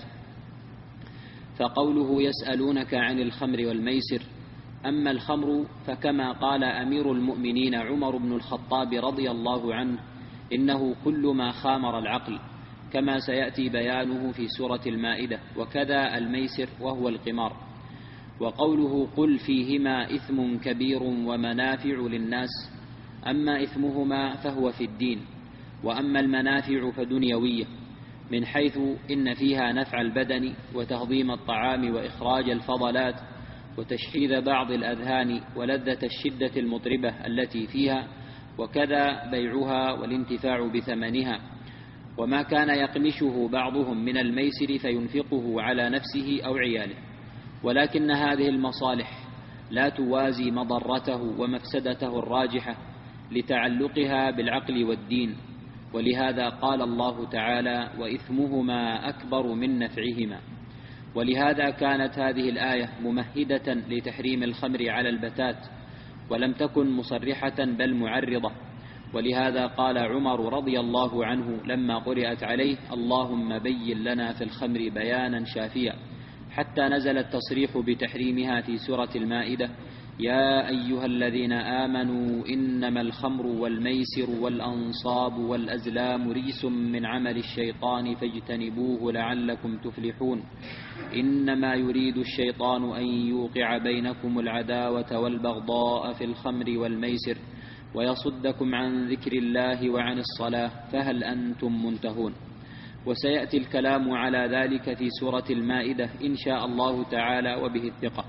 فقوله: يسألونك عن الخمر والميسر، أما الخمر فكما قال أمير المؤمنين عمر بن الخطاب رضي الله عنه: إنه كل ما خامر العقل، كما سيأتي بيانه في سورة المائدة، وكذا الميسر وهو القمار. وقوله: قل فيهما إثم كبير ومنافع للناس، أما إثمهما فهو في الدين، وأما المنافع فدنيوية، من حيث إن فيها نفع البدن وتهضيم الطعام وإخراج الفضلات وتشحيذ بعض الأذهان ولذة الشدة المطربة التي فيها، وكذا بيعها والانتفاع بثمنها. وما كان يقمشه بعضهم من الميسر فينفقه على نفسه أو عياله، ولكن هذه المصالح لا توازي مضرته ومفسدته الراجحة لتعلقها بالعقل والدين، ولهذا قال الله تعالى: وإثمهما أكبر من نفعهما. ولهذا كانت هذه الآية ممهدة لتحريم الخمر على البتات، ولم تكن مصرحة بل معرضة. ولهذا قال عمر رضي الله عنه لما قرئت عليه: اللهم بين لنا في الخمر بيانا شافيا، حتى نزل التصريح بتحريمها في سورة المائدة: يا أيها الذين آمنوا إنما الخمر والميسر والأنصاب والأزلام رجس من عمل الشيطان فاجتنبوه لعلكم تفلحون، إنما يريد الشيطان أن يوقع بينكم العداوة والبغضاء في الخمر والميسر ويصدكم عن ذكر الله وعن الصلاة فهل أنتم منتهون. وسيأتي الكلام على ذلك في سورة المائدة إن شاء الله تعالى وبه الثقة.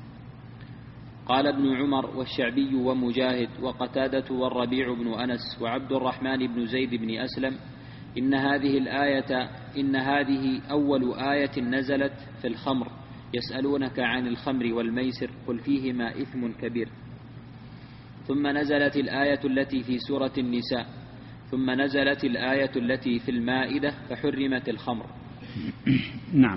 قال ابن عمر والشعبي ومجاهد وقتادة والربيع بن أنس وعبد الرحمن بن زيد بن أسلم: إن هذه أول آية نزلت في الخمر، يسألونك عن الخمر والميسر قل فيهما إثم كبير. ثم نزلت الآية التي في سورة النساء، ثم نزلت الآية التي في المائدة فحرمت الخمر. نعم.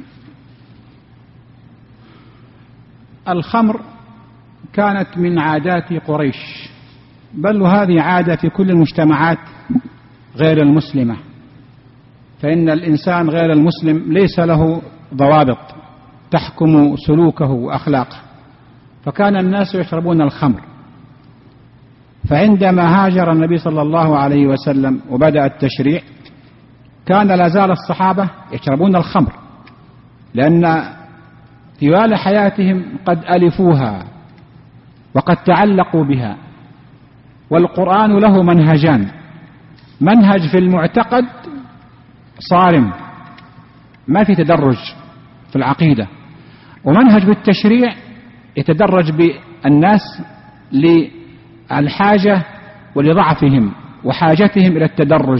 الخمر كانت من عادات قريش، بل وهذه عادة في كل المجتمعات غير المسلمة، فإن الإنسان غير المسلم ليس له ضوابط تحكم سلوكه وأخلاقه، فكان الناس يشربون الخمر. فعندما هاجر النبي صلى الله عليه وسلم وبدأ التشريع كان لا زال الصحابة يشربون الخمر، لأن طوال حياتهم قد ألفوها وقد تعلقوا بها. والقرآن له منهجان: منهج في المعتقد صارم ما في تدرج في العقيدة، ومنهج بالتشريع يتدرج بالناس للحاجة ولضعفهم وحاجتهم إلى التدرج.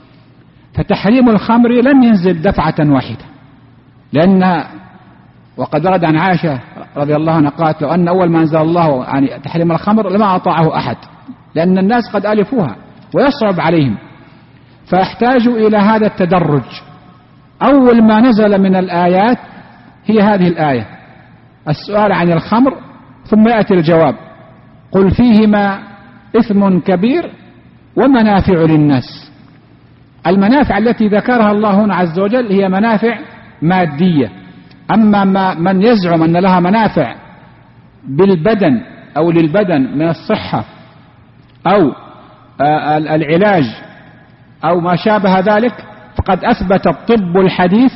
فتحريم الخمر لم ينزل دفعة واحدة، لأن وقد ورد عن عائشة رضي الله عنها قالت: لو أن أول ما أنزل الله يعني تحريم الخمر لما أطاعه أحد، لأن الناس قد ألفوها ويصعب عليهم، فاحتاجوا إلى هذا التدرج. أول ما نزل من الآيات هي هذه الآية، السؤال عن الخمر، ثم يأتي الجواب: قل فيهما إثم كبير ومنافع للناس. المنافع التي ذكرها الله هنا عز وجل هي منافع مادية. أما من يزعم أن لها منافع بالبدن أو للبدن من الصحة أو العلاج أو ما شابه ذلك، فقد أثبت الطب الحديث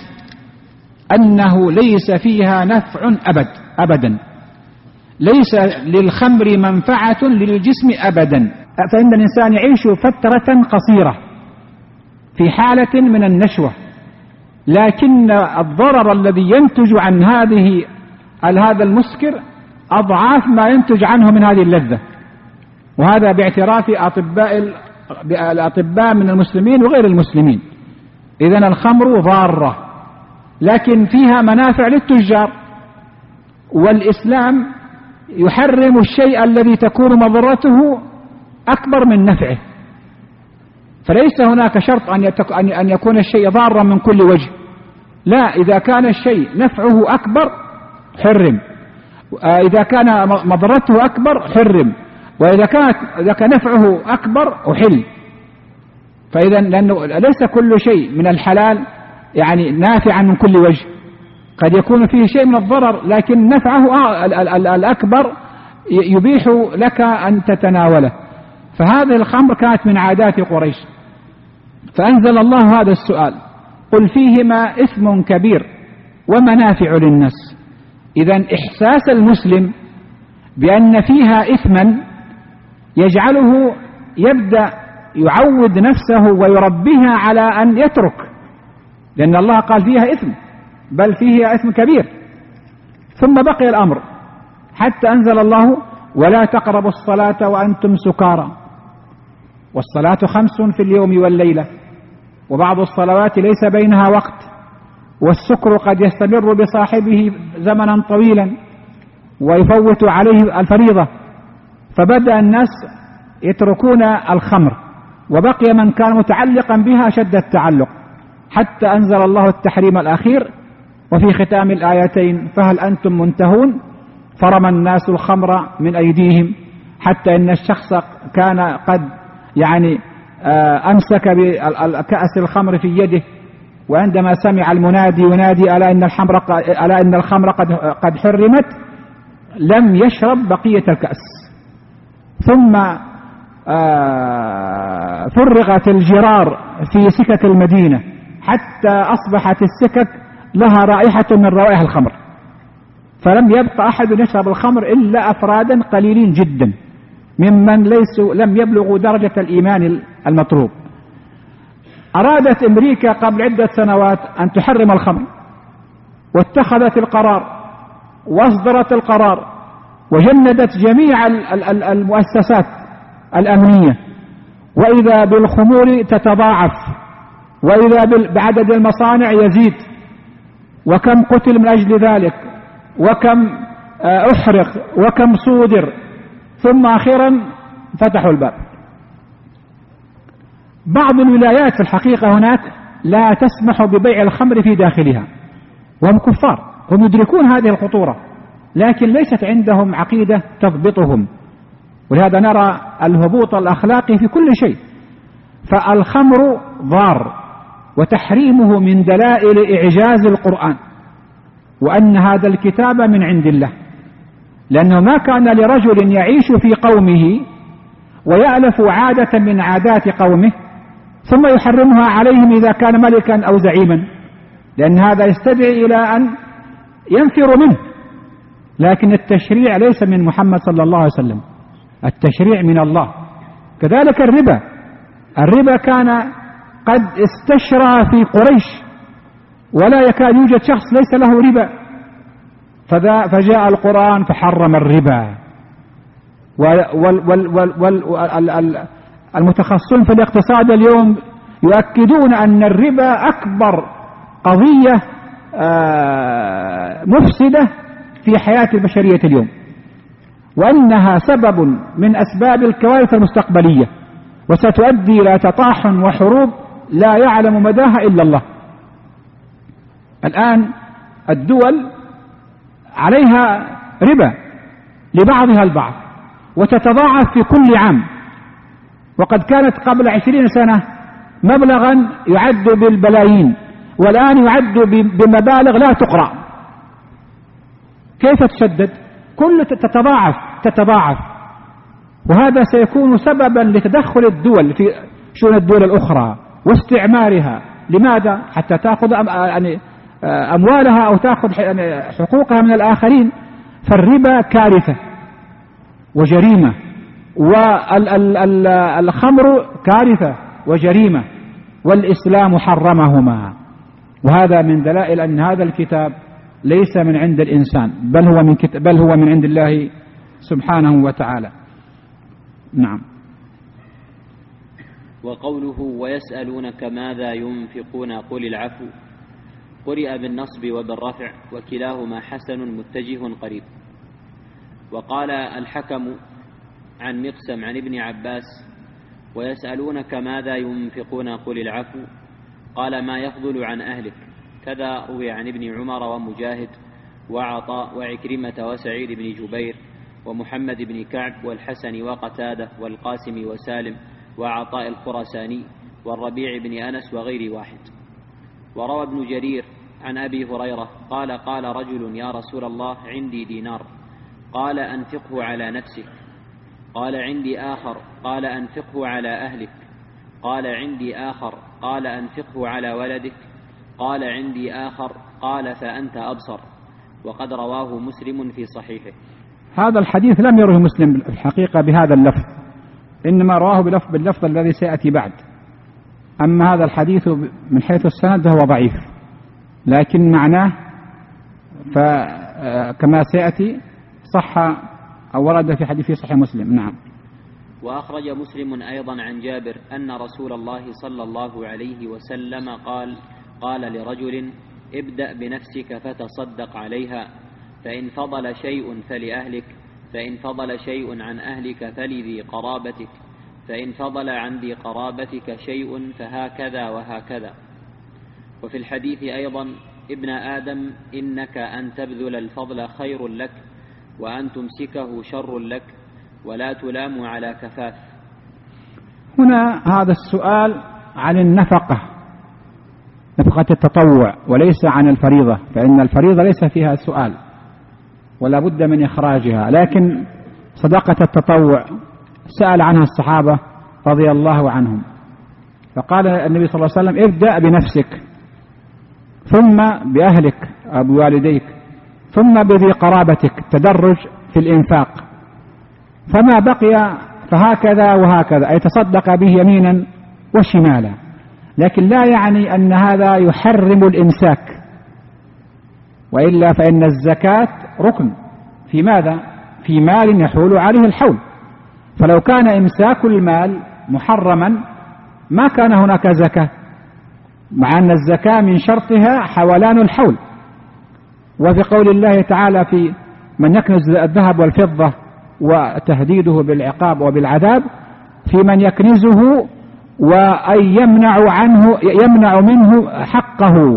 أنه ليس فيها نفع أبدا، ليس للخمر منفعة للجسم أبدا. فإن الإنسان يعيش فترة قصيرة في حالة من النشوة، لكن الضرر الذي ينتج عن هذا المسكر أضعاف ما ينتج عنه من هذه اللذة، وهذا باعتراف الأطباء من المسلمين وغير المسلمين. إذن الخمر ضارة، لكن فيها منافع للتجار، والإسلام يحرم الشيء الذي تكون مضرته أكبر من نفعه. فليس هناك شرط أن يكون الشيء ضارا من كل وجه، لا، إذا كان الشيء نفعه أكبر حرم، إذا كان مضرته أكبر حرم، وإذا كان نفعه أكبر أحل. فإذا لأنه ليس كل شيء من الحلال يعني نافعا من كل وجه، قد يكون فيه شيء من الضرر لكن نفعه الأكبر يبيح لك أن تتناوله. فهذه الخمر كانت من عادات قريش، فأنزل الله هذا السؤال: قل فيهما إثم كبير ومنافع للناس. إذن إحساس المسلم بأن فيها إثما يجعله يبدأ يعود نفسه ويربيها على أن يترك، لأن الله قال فيها إثم، بل فيها إثم كبير. ثم بقي الأمر حتى أنزل الله: ولا تقربوا الصلاة وأنتم سكارى. والصلاة 5 في اليوم والليلة، وبعض الصلوات ليس بينها وقت، والسكر قد يستمر بصاحبه زمنا طويلا ويفوت عليه الفريضة. فبدأ الناس يتركون الخمر، وبقي من كان متعلقا بها شد التعلق، حتى أنزل الله التحريم الأخير. وفي ختام الآيتين: فهل أنتم منتهون؟ فرمى الناس الخمر من أيديهم، حتى إن الشخص كان قد أمسك بكأس الخمر في يده، وعندما سمع المنادي ينادي ألا إن الخمر قد حرمت، لم يشرب بقية الكأس. ثم فرغت الجرار في سكك المدينة حتى أصبحت السكك لها رائحة من روائح الخمر، فلم يبقى أحد يشرب الخمر إلا أفرادا قليلين جدا ممن لم يبلغوا درجة الإيمان المطلوب. أرادت أمريكا قبل عدة سنوات أن تحرم الخمر، واتخذت القرار واصدرت القرار وجندت جميع المؤسسات الأمنية، وإذا بالخمور تتضاعف، وإذا بعدد المصانع يزيد، وكم قتل من أجل ذلك، وكم أحرق، وكم صودر، ثم أخيرا فتحوا الباب. بعض الولايات في الحقيقة هناك لا تسمح ببيع الخمر في داخلها، وهم كفار، هم يدركون هذه الخطورة، لكن ليست عندهم عقيدة تضبطهم، ولهذا نرى الهبوط الأخلاقي في كل شيء. فالخمر ضار، وتحريمه من دلائل إعجاز القرآن، وأن هذا الكتاب من عند الله، لأنه ما كان لرجل يعيش في قومه ويألف عادة من عادات قومه ثم يحرمها عليهم إذا كان ملكا أو زعيما، لأن هذا يستدعي إلى أن ينفر منه. لكن التشريع ليس من محمد صلى الله عليه وسلم، التشريع من الله. كذلك الربا كان قد استشرى في قريش ولا يكاد يوجد شخص ليس له ربا، فجاء القرآن فحرم الربا. والمتخصصون في الاقتصاد اليوم يؤكدون أن الربا أكبر قضية مفسدة في حياة البشرية اليوم، وأنها سبب من أسباب الكوارث المستقبلية، وستؤدي إلى تطاحن وحروب لا يعلم مداها إلا الله. الآن الدول عليها ربا لبعضها البعض وتتضاعف في كل عام، وقد كانت قبل 20 سنة مبلغا يعد بالبلايين، والآن يعد بمبالغ لا تقرأ. كيف تسدد؟ كل تتضاعف، وهذا سيكون سببا لتدخل الدول في شؤون الدول الأخرى واستعمارها. لماذا؟ حتى تأخذ أموالها أو تأخذ حقوقها من الآخرين. فالربا كارثة وجريمة، والخمر كارثة وجريمة، والإسلام حرمهما. وهذا من دلائل أن هذا الكتاب ليس من عند الإنسان، بل هو من عند الله سبحانه وتعالى. نعم. وقوله ويسألونك ماذا ينفقون قل العفو قرئ بالنصب وبالرفع، وكلاهما حسن متجه قريب. وقال الحكم عن مقسم عن ابن عباس ويسألونك ماذا ينفقون قل العفو، قال ما يفضل عن أهلك. كذا روي عن ابن عمر ومجاهد وعطاء وعكرمة وسعيد بن جبير ومحمد بن كعب والحسن وقتادة والقاسم وسالم وعطاء الخرساني والربيع بن أنس وغير واحد. وروى ابن جرير عن أبي هريرة قال قال رجل يا رسول الله عندي دينار، قال أنفقه على نفسك. قال عندي آخر، قال أنفقه على أهلك. قال عندي آخر، قال أنفقه على ولدك. قال عندي آخر، قال فأنت أبصر. وقد رواه مسلم في صحيحه. هذا الحديث لم يروه مسلم الحقيقة بهذا اللفظ، إنما رواه باللفظ الذي سيأتي بعد. أما هذا الحديث من حيث السند هو ضعيف، لكن معناه كما سيأتي صح أو ورد في حديث صحيح مسلم. نعم. وأخرج مسلم أيضا عن جابر أن رسول الله صلى الله عليه وسلم قال لرجل ابدأ بنفسك فتصدق عليها، فإن فضل شيء فلأهلك، فإن فضل شيء عن أهلك فلذي قرابتك، فإن فضل عن ذي قرابتك شيء فهكذا وهكذا. وفي الحديث أيضا ابن آدم إنك أن تبذل الفضل خير لك، وأن تمسكه شر لك، ولا تلام على كفاف. هنا هذا السؤال عن النفقة، نفقة التطوع، وليس عن الفريضة، فإن الفريضة ليس فيها سؤال ولا بد من إخراجها. لكن صدقة التطوع سأل عنها الصحابة رضي الله عنهم، فقال النبي صلى الله عليه وسلم ابدأ بنفسك، ثم بأهلك أو بوالديك، ثم بذي قرابتك، تدرج في الإنفاق، فما بقي فهكذا وهكذا، أي تصدق به يمينا وشمالا. لكن لا يعني أن هذا يحرم الإمساك، وإلا فإن الزكاة ركن في ماذا؟ في مال يحول عليه الحول. فلو كان إمساك المال محرما ما كان هناك زكاة، مع أن الزكاة من شرطها حولان الحول. وفي قول الله تعالى في من يكنز الذهب والفضة وتهديده بالعقاب وبالعذاب، في من يكنزه وأن يمنع منه حقه.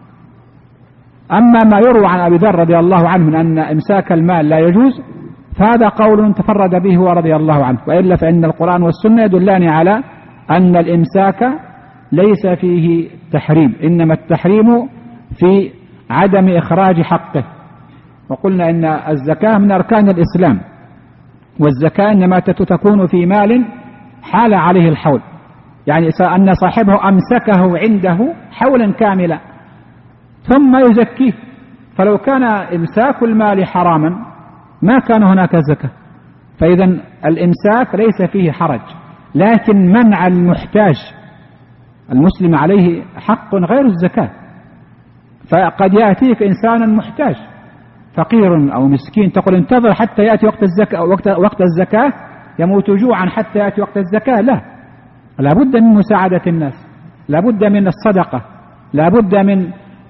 أما ما يروى عن أبي ذر رضي الله عنه من أن إمساك المال لا يجوز، فهذا قول تفرد به هو رضي الله عنه، وإلا فإن القرآن والسنة يدلان على أن الإمساك ليس فيه تحريم، إنما التحريم في عدم إخراج حقه. وقلنا إن الزكاة من أركان الإسلام، والزكاة إنما تكون في مال حال عليه الحول، يعني أن صاحبه أمسكه عنده حولا كاملا ثم يزكيه. فلو كان إمساك المال حراما ما كان هناك زكاة. فإذا الإمساك ليس فيه حرج، لكن منع المحتاج المسلم عليه حق غير الزكاة. فقد يأتيك إنسانا محتاج فقير أو مسكين، تقول انتظر حتى يأتي وقت الزكاة، يموت جوعا حتى يأتي وقت الزكاة. لا بد من مساعدة الناس، لا بد من الصدقة، لا بد من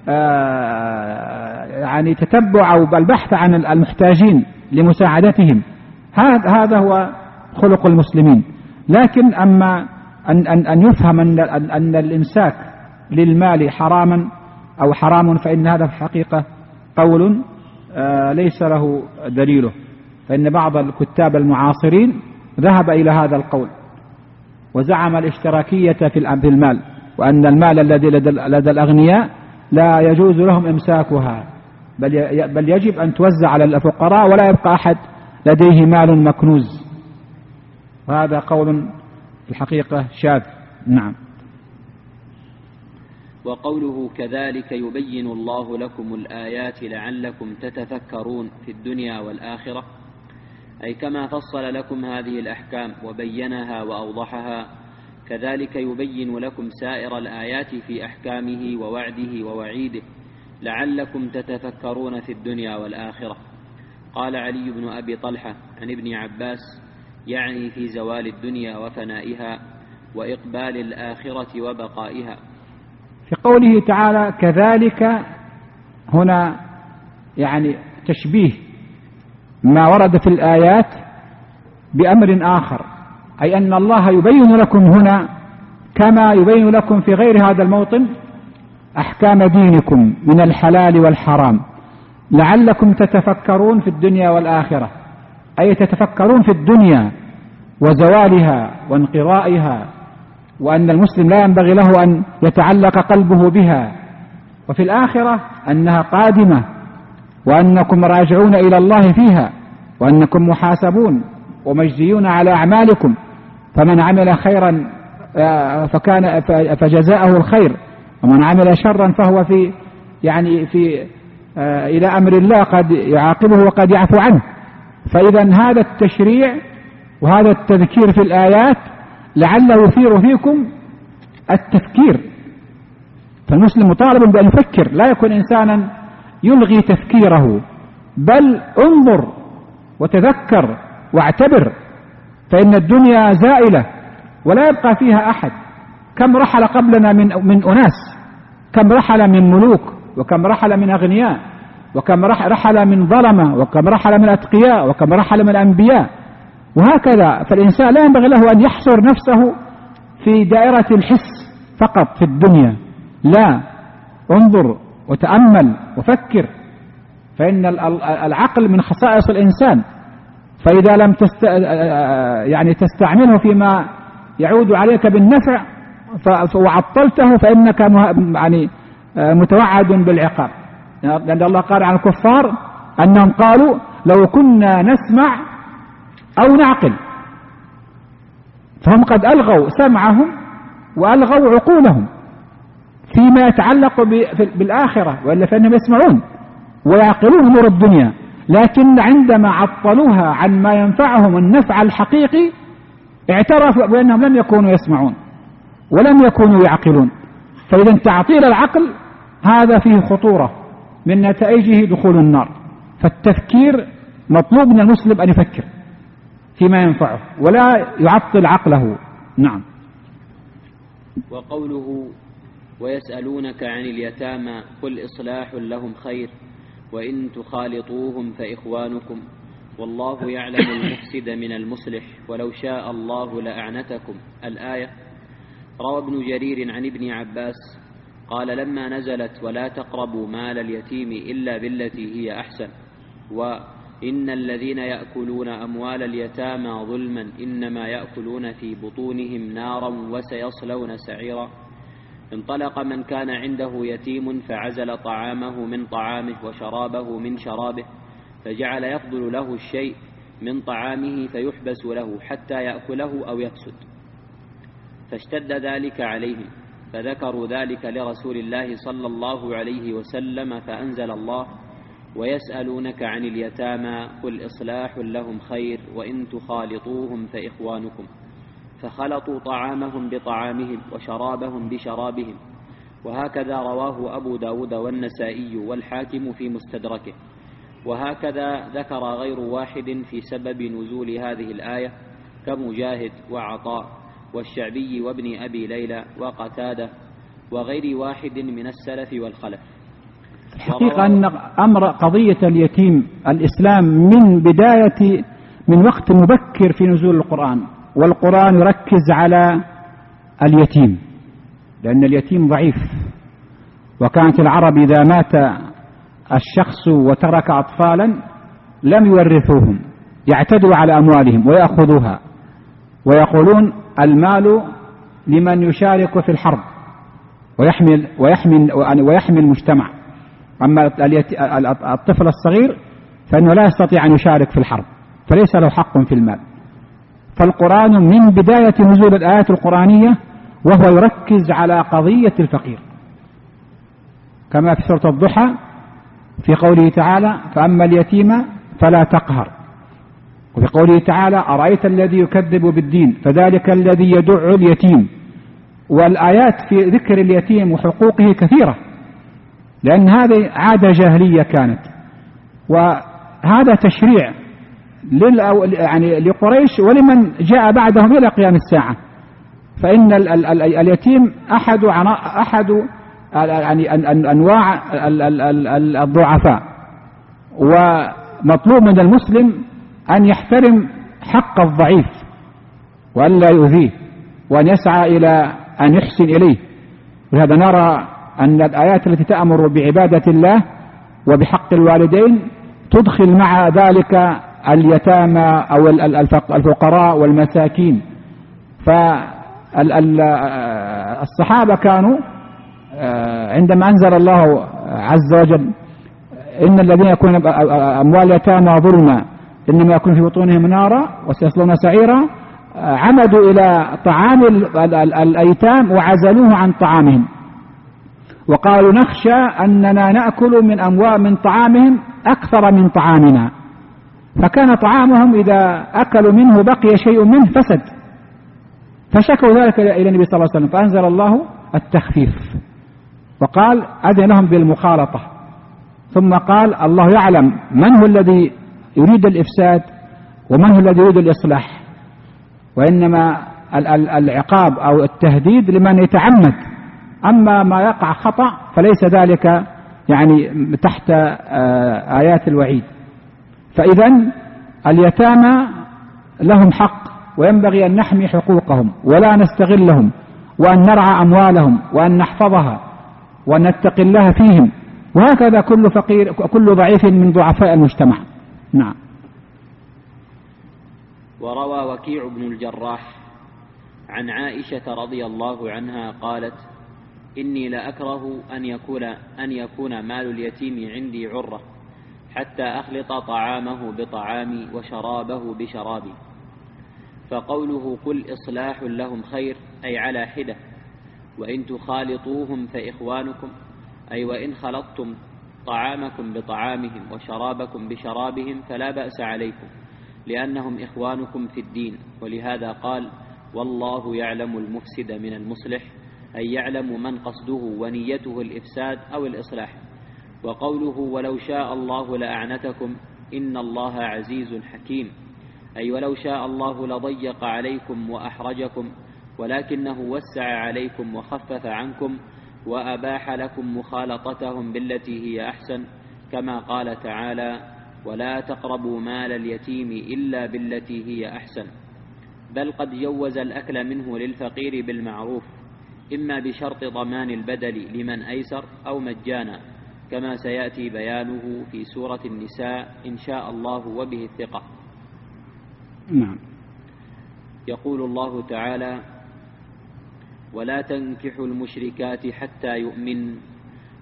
يعني تتبع أو البحث عن المحتاجين لمساعدتهم. هذا هو خلق المسلمين. لكن أما أن يفهم أن الإمساك للمال حراما أو حرام، فإن هذا في الحقيقة قول ليس له دليله. فإن بعض الكتاب المعاصرين ذهب إلى هذا القول وزعم الاشتراكية في المال، وأن المال الذي لدى الأغنياء لا يجوز لهم إمساكها، بل يجب أن توزع على الفقراء ولا يبقى أحد لديه مال مكنوز. وهذا قول في الحقيقة شاذ. نعم. وقوله كذلك يبين الله لكم الآيات لعلكم تتفكرون في الدنيا والآخرة، أي كما فصل لكم هذه الأحكام وبينها وأوضحها، كذلك يبين لكم سائر الآيات في أحكامه ووعده ووعيده لعلكم تتفكرون في الدنيا والآخرة. قال علي بن أبي طلحة عن ابن عباس: يعني في زوال الدنيا وفنائها وإقبال الآخرة وبقائها. في قوله تعالى كذلك هنا يعني تشبيه ما ورد في الآيات بأمر آخر، أي أن الله يبين لكم هنا كما يبين لكم في غير هذا الموطن أحكام دينكم من الحلال والحرام لعلكم تتفكرون في الدنيا والآخرة، أي تتفكرون في الدنيا وزوالها وانقضائها، وأن المسلم لا ينبغي له أن يتعلق قلبه بها، وفي الآخرة أنها قادمة وأنكم راجعون إلى الله فيها، وأنكم محاسبون ومجزيون على أعمالكم، فمن عمل خيرا فجزاءه الخير، ومن عمل شرا فهو في إلى أمر الله قد يعاقبه وقد يعفو عنه. فإذا هذا التشريع وهذا التذكير في الآيات لعله يثير فيكم التفكير. فالمسلم مطالب بأن يفكر، لا يكون إنسانا يلغي تفكيره، بل انظر وتذكر واعتبر، فإن الدنيا زائلة ولا يبقى فيها أحد. كم رحل قبلنا من أناس، كم رحل من ملوك، وكم رحل من أغنياء، وكم رحل من ظلمة، وكم رحل من أتقياء، وكم رحل من أنبياء، وهكذا. فالإنسان لا ينبغي له أن يحصر نفسه في دائرة الحس فقط في الدنيا، لا، انظر وتأمل وفكر، فإن العقل من خصائص الإنسان، فإذا لم تستعمله فيما يعود عليك بالنفع وعطلته فإنك متوعد بالعقاب. لأن الله قال عن الكفار أنهم قالوا لو كنا نسمع أو نعقل، فهم قد ألغوا سمعهم وألغوا عقولهم فيما يتعلق بالآخرة، وإلا فإنهم يسمعون ويعقلون أمور الدنيا، لكن عندما عطلوها عن ما ينفعهم النفع الحقيقي اعترفوا بأنهم لم يكونوا يسمعون ولم يكونوا يعقلون. فإذا تعطيل العقل هذا فيه خطورة من نتائجه دخول النار. فالتفكير مطلوب من المسلم أن يفكر فيما ينفعه ولا يعطل عقله. نعم. وقوله ويسألونك عن اليتامى قل إصلاح لهم خير وإن تخالطوهم فإخوانكم والله يعلم المفسد من المصلح ولو شاء الله لأعنتكم. الآية. روى ابن جرير عن ابن عباس قال لما نزلت ولا تقربوا مال اليتيم إلا بالتي هي أحسن وإن الذين يأكلون أموال اليتامى ظلما إنما يأكلون في بطونهم نارا وسيصلون سعيرا، انطلق من كان عنده يتيم فعزل طعامه من طعامه وشرابه من شرابه فجعل يفضل له الشيء من طعامه فيحبس له حتى يأكله أو يفسد، فاشتد ذلك عليهم، فذكروا ذلك لرسول الله صلى الله عليه وسلم، فأنزل الله: ويسألونك عن اليتامى قل إصلاح لهم خير وإن تخالطوهم فإخوانكم، فخلطوا طعامهم بطعامهم وشرابهم بشرابهم. وهكذا رواه أبو داود والنسائي والحاكم في مستدركه. وهكذا ذكر غير واحد في سبب نزول هذه الآية كمجاهد وعطاء والشعبي وابن أبي ليلى وقتادة وغير واحد من السلف والخلف. الحقيقة أن أمر قضية اليتيم الإسلام من وقت مبكر في نزول القرآن، والقرآن يركز على اليتيم لأن اليتيم ضعيف، وكانت العرب إذا مات الشخص وترك أطفالا لم يورثوهم، يعتدوا على أموالهم ويأخذوها ويقولون المال لمن يشارك في الحرب ويحمي المجتمع، أما الطفل الصغير فإنه لا يستطيع أن يشارك في الحرب فليس له حق في المال. فالقرآن من بداية نزول الآيات القرآنية وهو يركز على قضية الفقير، كما في سورة الضحى في قوله تعالى: فأما اليتيم فلا تقهر، وفي قوله تعالى: أرأيت الذي يكذب بالدين فذلك الذي يدع اليتيم. والآيات في ذكر اليتيم وحقوقه كثيرة، لأن هذه عادة جاهلية كانت، وهذا تشريع لقريش ولمن جاء بعدهم إلى قيام الساعة. فإن اليتيم أحد أنواع الضعفاء، ومطلوب من المسلم أن يحترم حق الضعيف وأن لا يؤذيه وأن يسعى إلى أن يحسن إليه. ولهذا نرى أن الآيات التي تأمر بعبادة الله وبحق الوالدين تدخل مع ذلك اليتامى أو الفقراء والمساكين. فالصحابة كانوا عندما أنزل الله عز وجل: إن الذين يكون أموال يتامى ظلما إنما يكون في بطونهم نارا وسيصلون سعيرا، عمدوا إلى طعام الأيتام وعزلوه عن طعامهم، وقالوا: نخشى أننا نأكل من طعامهم أكثر من طعامنا. فكان طعامهم إذا أكلوا منه بقي شيء منه فسد، فشكوا ذلك إلى النبي صلى الله عليه وسلم، فأنزل الله التخفيف وقال: أذن لهم بالمخالطة. ثم قال: الله يعلم من هو الذي يريد الإفساد ومن هو الذي يريد الإصلاح، وإنما العقاب أو التهديد لمن يتعمد، أما ما يقع خطأ فليس ذلك تحت آيات الوعيد. فإذن اليتامى لهم حق، وينبغي أن نحمي حقوقهم ولا نستغلهم، وأن نرعى أموالهم وأن نحفظها وأن نتقي الله فيهم، وهكذا كل ضعيف من ضعفاء المجتمع. نعم. وروى وكيع بن الجراح عن عائشة رضي الله عنها قالت: إني لأكره أن يكون مال اليتيم عندي عرة حتى أخلط طعامه بطعامي وشرابه بشرابي. فقوله قل إصلاح لهم خير أي على حدة، وإن تخالطوهم فإخوانكم أي وإن خلطتم طعامكم بطعامهم وشرابكم بشرابهم فلا بأس عليكم، لأنهم إخوانكم في الدين. ولهذا قال: والله يعلم المفسد من المصلح، أي يعلم من قصده ونيته الإفساد أو الإصلاح. وقوله ولو شاء الله لأعنتكم إن الله عزيز حكيم، أي ولو شاء الله لضيق عليكم وأحرجكم، ولكنه وسع عليكم وخفف عنكم وأباح لكم مخالطتهم بالتي هي أحسن، كما قال تعالى: ولا تقربوا مال اليتيم إلا بالتي هي أحسن. بل قد جوز الأكل منه للفقير بالمعروف، إما بشرط ضمان البدل لمن أيسر أو مجانا، كما سيأتي بيانه في سورة النساء إن شاء الله وبه الثقة. نعم. يقول الله تعالى: ولا تنكحوا المشركات حتى يؤمن،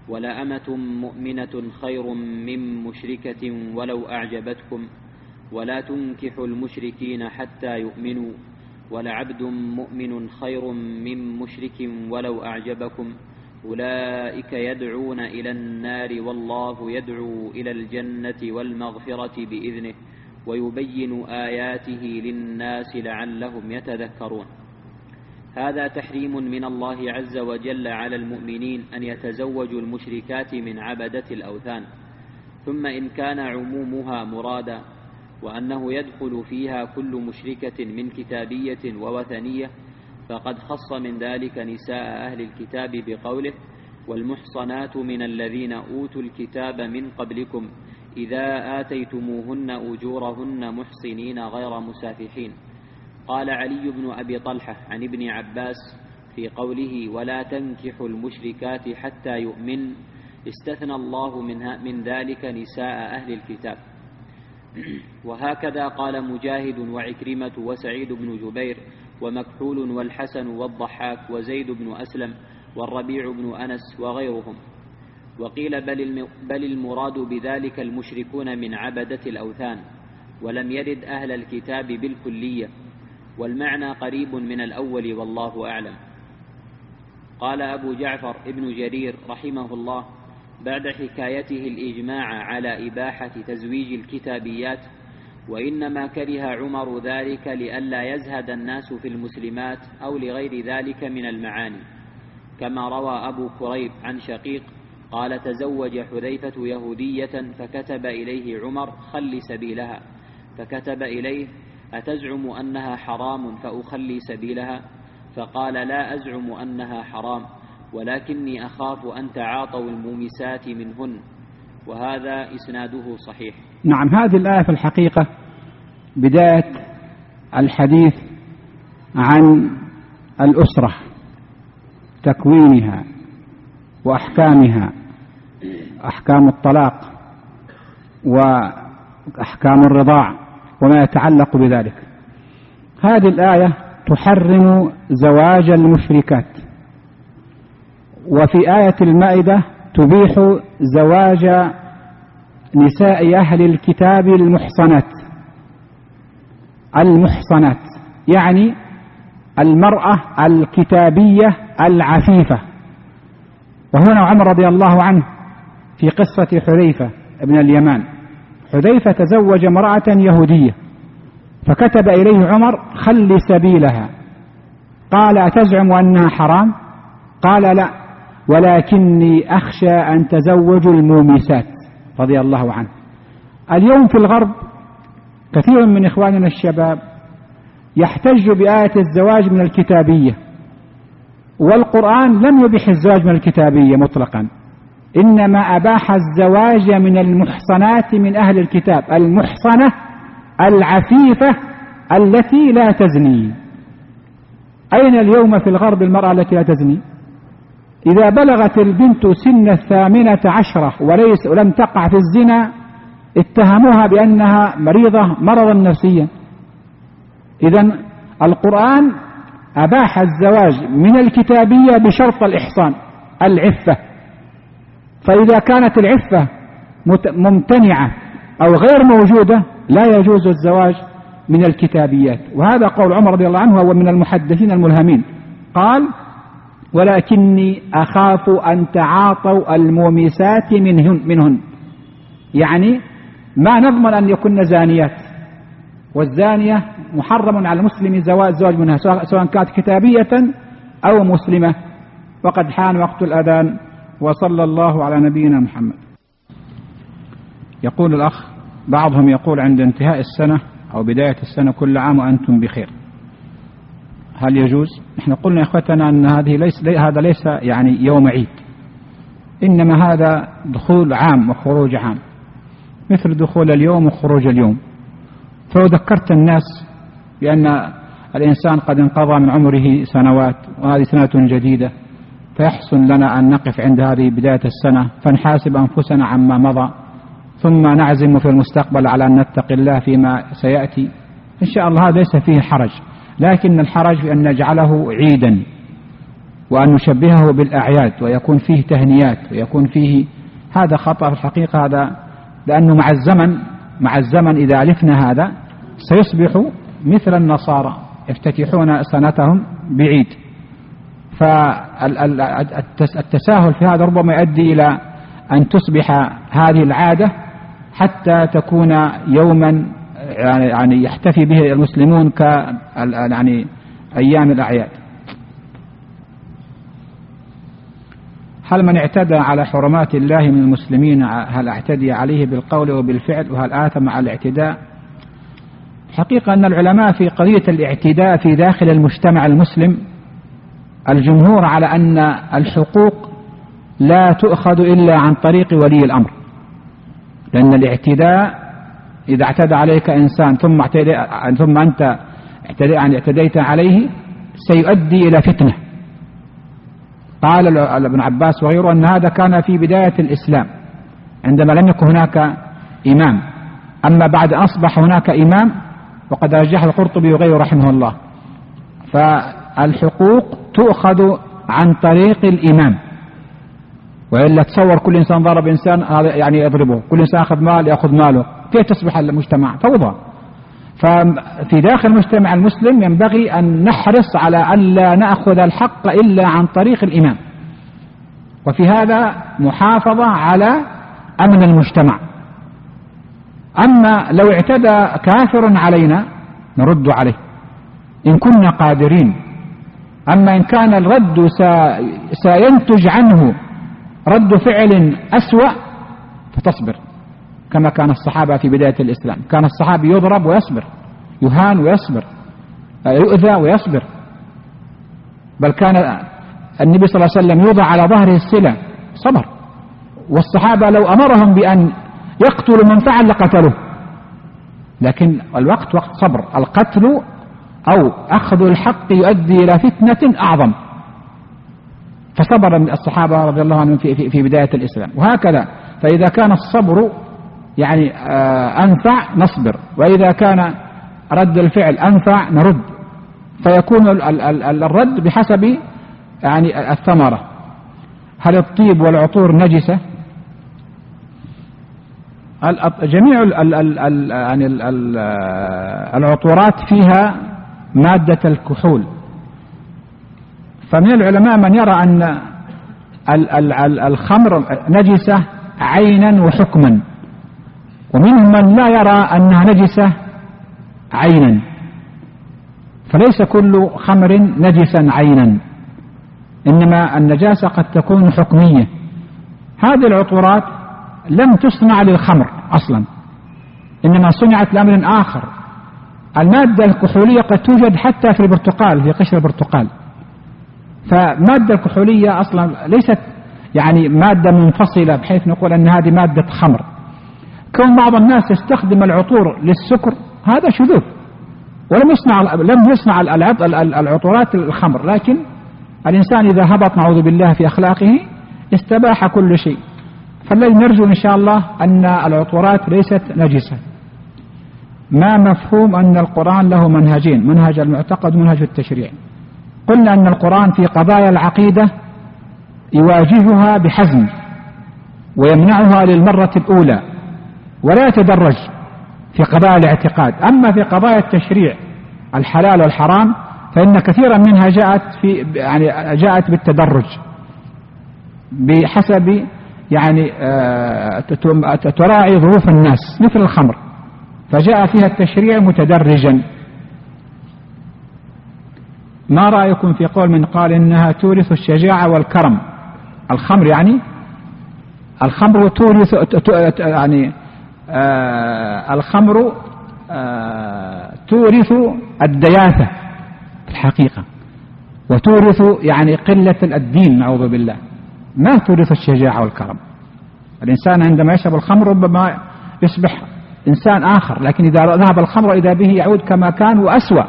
ولأمة مؤمنة خير من مشركة ولو أعجبتكم ولا تنكحوا المشركين حتى يؤمنوا ولعبد مؤمن خير من مشرك ولو أعجبكم أولئك يدعون إلى النار والله يدعو إلى الجنة والمغفرة بإذنه ويبين آياته للناس لعلهم يتذكرون. هذا تحريم من الله عز وجل على المؤمنين أن يتزوجوا المشركات من عبدة الأوثان. ثم إن كان عمومها مرادا وأنه يدخل فيها كل مشركة من كتابية ووثنية فقد خص من ذلك نساء أهل الكتاب بقوله والمحصنات من الذين أوتوا الكتاب من قبلكم إذا آتيتموهن أجورهن محصنين غير مسافحين. قال علي بن أبي طلحة عن ابن عباس في قوله ولا تنكحوا المشركات حتى يؤمن استثنى الله من ذلك نساء أهل الكتاب. وهكذا قال مجاهد وعكرمة وسعيد بن جبير ومكحول والحسن والضحاك وزيد بن أسلم والربيع بن أنس وغيرهم. وقيل بل المراد بذلك المشركون من عبدة الأوثان ولم يرد أهل الكتاب بالكلية والمعنى قريب من الأول والله أعلم. قال أبو جعفر ابن جرير رحمه الله بعد حكايته الإجماع على إباحة تزويج الكتابيات وإنما كره عمر ذلك لئلا يزهد الناس في المسلمات أو لغير ذلك من المعاني، كما روى أبو كريب عن شقيق قال تزوج حذيفة يهودية فكتب إليه عمر خل سبيلها، فكتب إليه أتزعم أنها حرام فأخلي سبيلها؟ فقال لا أزعم أنها حرام ولكني أخاف أن تعاطوا المومسات منهن. وهذا إسناده صحيح. نعم، هذه الآية في الحقيقة بداية الحديث عن الأسرة، تكوينها وأحكامها، أحكام الطلاق وأحكام الرضاع وما يتعلق بذلك. هذه الآية تحرم زواج المشركات، وفي آية المائدة تبيح زواج نساء أهل الكتاب المحصنات يعني المرأة الكتابية العفيفة. وهنا عمر رضي الله عنه في قصة حذيفة ابن اليمان، حذيفة تزوج امرأة يهودية فكتب إليه عمر خل سبيلها، قال أتزعم أنها حرام؟ قال لا ولكني أخشى أن تزوج المومسات رضي الله عنه. اليوم في الغرب كثير من إخواننا الشباب يحتج بآية الزواج من الكتابية، والقرآن لم يبح الزواج من الكتابية مطلقا، إنما أباح الزواج من المحصنات من أهل الكتاب، المحصنة العفيفة التي لا تزني. أين اليوم في الغرب المرأة التي لا تزني؟ إذا بلغت البنت سن 18 ولم تقع في الزنا اتهموها بأنها مريضة مرضا نفسيا. إذن القرآن أباح الزواج من الكتابية بشرط الإحصان، العفة. فإذا كانت العفة ممتنعة أو غير موجودة لا يجوز الزواج من الكتابيات. وهذا قول عمر رضي الله عنه، هو من المحدثين الملهمين، قال ولكني أخاف أن تعاطوا المومسات منهن، يعني ما نضمن أن يكون زانيات، والزانية محرم على المسلم زواج منها سواء كانت كتابية أو مسلمة. وقد حان وقت الأذان، وصلى الله على نبينا محمد. يقول الأخ بعضهم يقول عند انتهاء السنة أو بداية السنة كل عام وأنتم بخير، هل يجوز؟ نحن قلنا يا إخوتنا أن هذا ليس يعني يوم عيد، إنما هذا دخول عام وخروج عام، مثل دخول اليوم وخروج اليوم. فلو ذكرت الناس بأن الإنسان قد انقضى من عمره سنوات وهذه سنة جديدة، فيحسن لنا أن نقف عند هذه بداية السنة فنحاسب أنفسنا عما مضى، ثم نعزم في المستقبل على أن نتقي الله فيما سيأتي إن شاء الله. هذا ليس فيه حرج، لكن الحرج في أن نجعله عيدا وأن نشبهه بالأعياد ويكون فيه تهنيات ويكون فيه، هذا خطأ في الحقيقة. هذا لأنه مع الزمن إذا ألفنا هذا سيصبح مثل النصارى يفتتحون سنتهم بعيد. فالتساهل في هذا ربما يؤدي إلى أن تصبح هذه العادة حتى تكون يوما يعني يحتفي به المسلمون يعني أيام الأعياد. هل من اعتدى على حرمات الله من المسلمين هل اعتدي عليه بالقول وبالفعل، وهل آثم على الاعتداء؟ حقيقة أن العلماء في قضية الاعتداء في داخل المجتمع المسلم الجمهور على أن الحقوق لا تؤخذ إلا عن طريق ولي الأمر، لأن الاعتداء إذا اعتدى عليك إنسان ثم أنت اعتديت عليه سيؤدي إلى فتنة. قال ابن عباس وغيره أن هذا كان في بداية الإسلام عندما لم يكن هناك إمام، أما بعد أصبح هناك إمام، وقد رجح القرطبي وغيره رحمه الله. فالحقوق تؤخذ عن طريق الإمام، وإلا تصور كل إنسان ضرب إنسان هذا يعني يضربه، كل إنسان أخذ مال يأخذ ماله، كيف تصبح المجتمع فوضى. ففي داخل المجتمع المسلم ينبغي أن نحرص على أن لا نأخذ الحق إلا عن طريق الإمام، وفي هذا محافظة على أمن المجتمع. أما لو اعتدى كافر علينا نرد عليه إن كنا قادرين، أما إن كان الرد سينتج عنه رد فعل أسوأ فتصبر، كما كان الصحابة في بداية الإسلام. كان الصحابي يضرب ويصبر، يهان ويصبر، يؤذى ويصبر، بل كان النبي صلى الله عليه وسلم يوضع على ظهره السلة صبر، والصحابة لو أمرهم بأن يقتلوا من فعل لقتلوه، لكن الوقت وقت صبر. القتل أو أخذ الحق يؤدي إلى فتنة أعظم، فصبر الصحابة رضي الله عنهم في بداية الإسلام. وهكذا فإذا كان الصبر يعني أنفع نصبر، وإذا كان رد الفعل أنفع نرد، فيكون الرد بحسب يعني الثمرة. هل الطيب والعطور نجسة؟ جميع يعني العطورات فيها مادة الكحول، فمن العلماء من يرى أن الخمر نجسة عينا وحكما، ومنهم من لا يرى أنها نجسة عينا. فليس كل خمر نجسا عينا، إنما النجاسة قد تكون حكمية. هذه العطورات لم تصنع للخمر أصلا، إنما صنعت لأمر آخر. المادة الكحولية قد توجد حتى في البرتقال، في قشر البرتقال. فمادة الكحولية أصلا ليست يعني مادة منفصلة بحيث نقول أن هذه مادة خمر. كون بعض الناس يستخدم العطور للسكر هذا شذوذ، لم يصنع العطورات الخمر، لكن الإنسان إذا هبط نعوذ بالله في أخلاقه استباح كل شيء. فالذي نرجو إن شاء الله أن العطورات ليست نجسة. ما مفهوم أن القرآن له منهجين، منهج المعتقد ومنهج التشريع؟ قلنا أن القرآن في قضايا العقيدة يواجهها بحزم ويمنعها للمرة الأولى ولا يتدرج في قضايا الاعتقاد. أما في قضايا التشريع الحلال والحرام فإن كثيرا منها جاءت بالتدرج بحسب يعني تراعي ظروف الناس، مثل الخمر فجاء فيها التشريع متدرجا. ما رأيكم في قول من قال إنها تورث الشجاعة والكرم؟ الخمر يعني الخمر تورث يعني الخمر تورث الدياثة في الحقيقة، وتورث يعني قلة الدين نعوذ بالله، ما تورث الشجاعة والكرم. الإنسان عندما يشرب الخمر ربما يصبح إنسان آخر، لكن إذا ذهب الخمر إذا به يعود كما كان وأسوأ.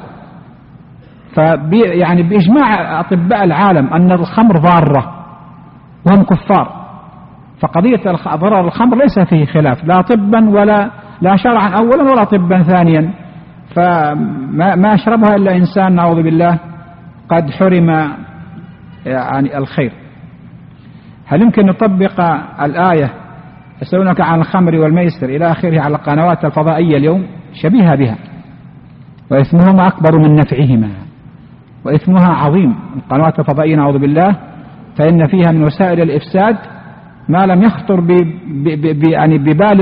يعني بإجماع أطباء العالم أن الخمر ضارة وهم كفار، فقضية ضرر الخمر ليس فيه خلاف، لا طبا ولا لا شرعا أولا ولا طبا ثانيا. فما يشربها إلا إنسان نعوذ بالله قد حرم يعني الخير. هل يمكن نطبق الآية يسألونك عن الخمر والميسر إلى آخره على القنوات الفضائية اليوم؟ شبيهة بها، وإثمهما أكبر من نفعهما، وإثمها عظيم. القنوات الفضائية نعوذ بالله فإن فيها من وسائل الإفساد ما لم يخطر يعني ببال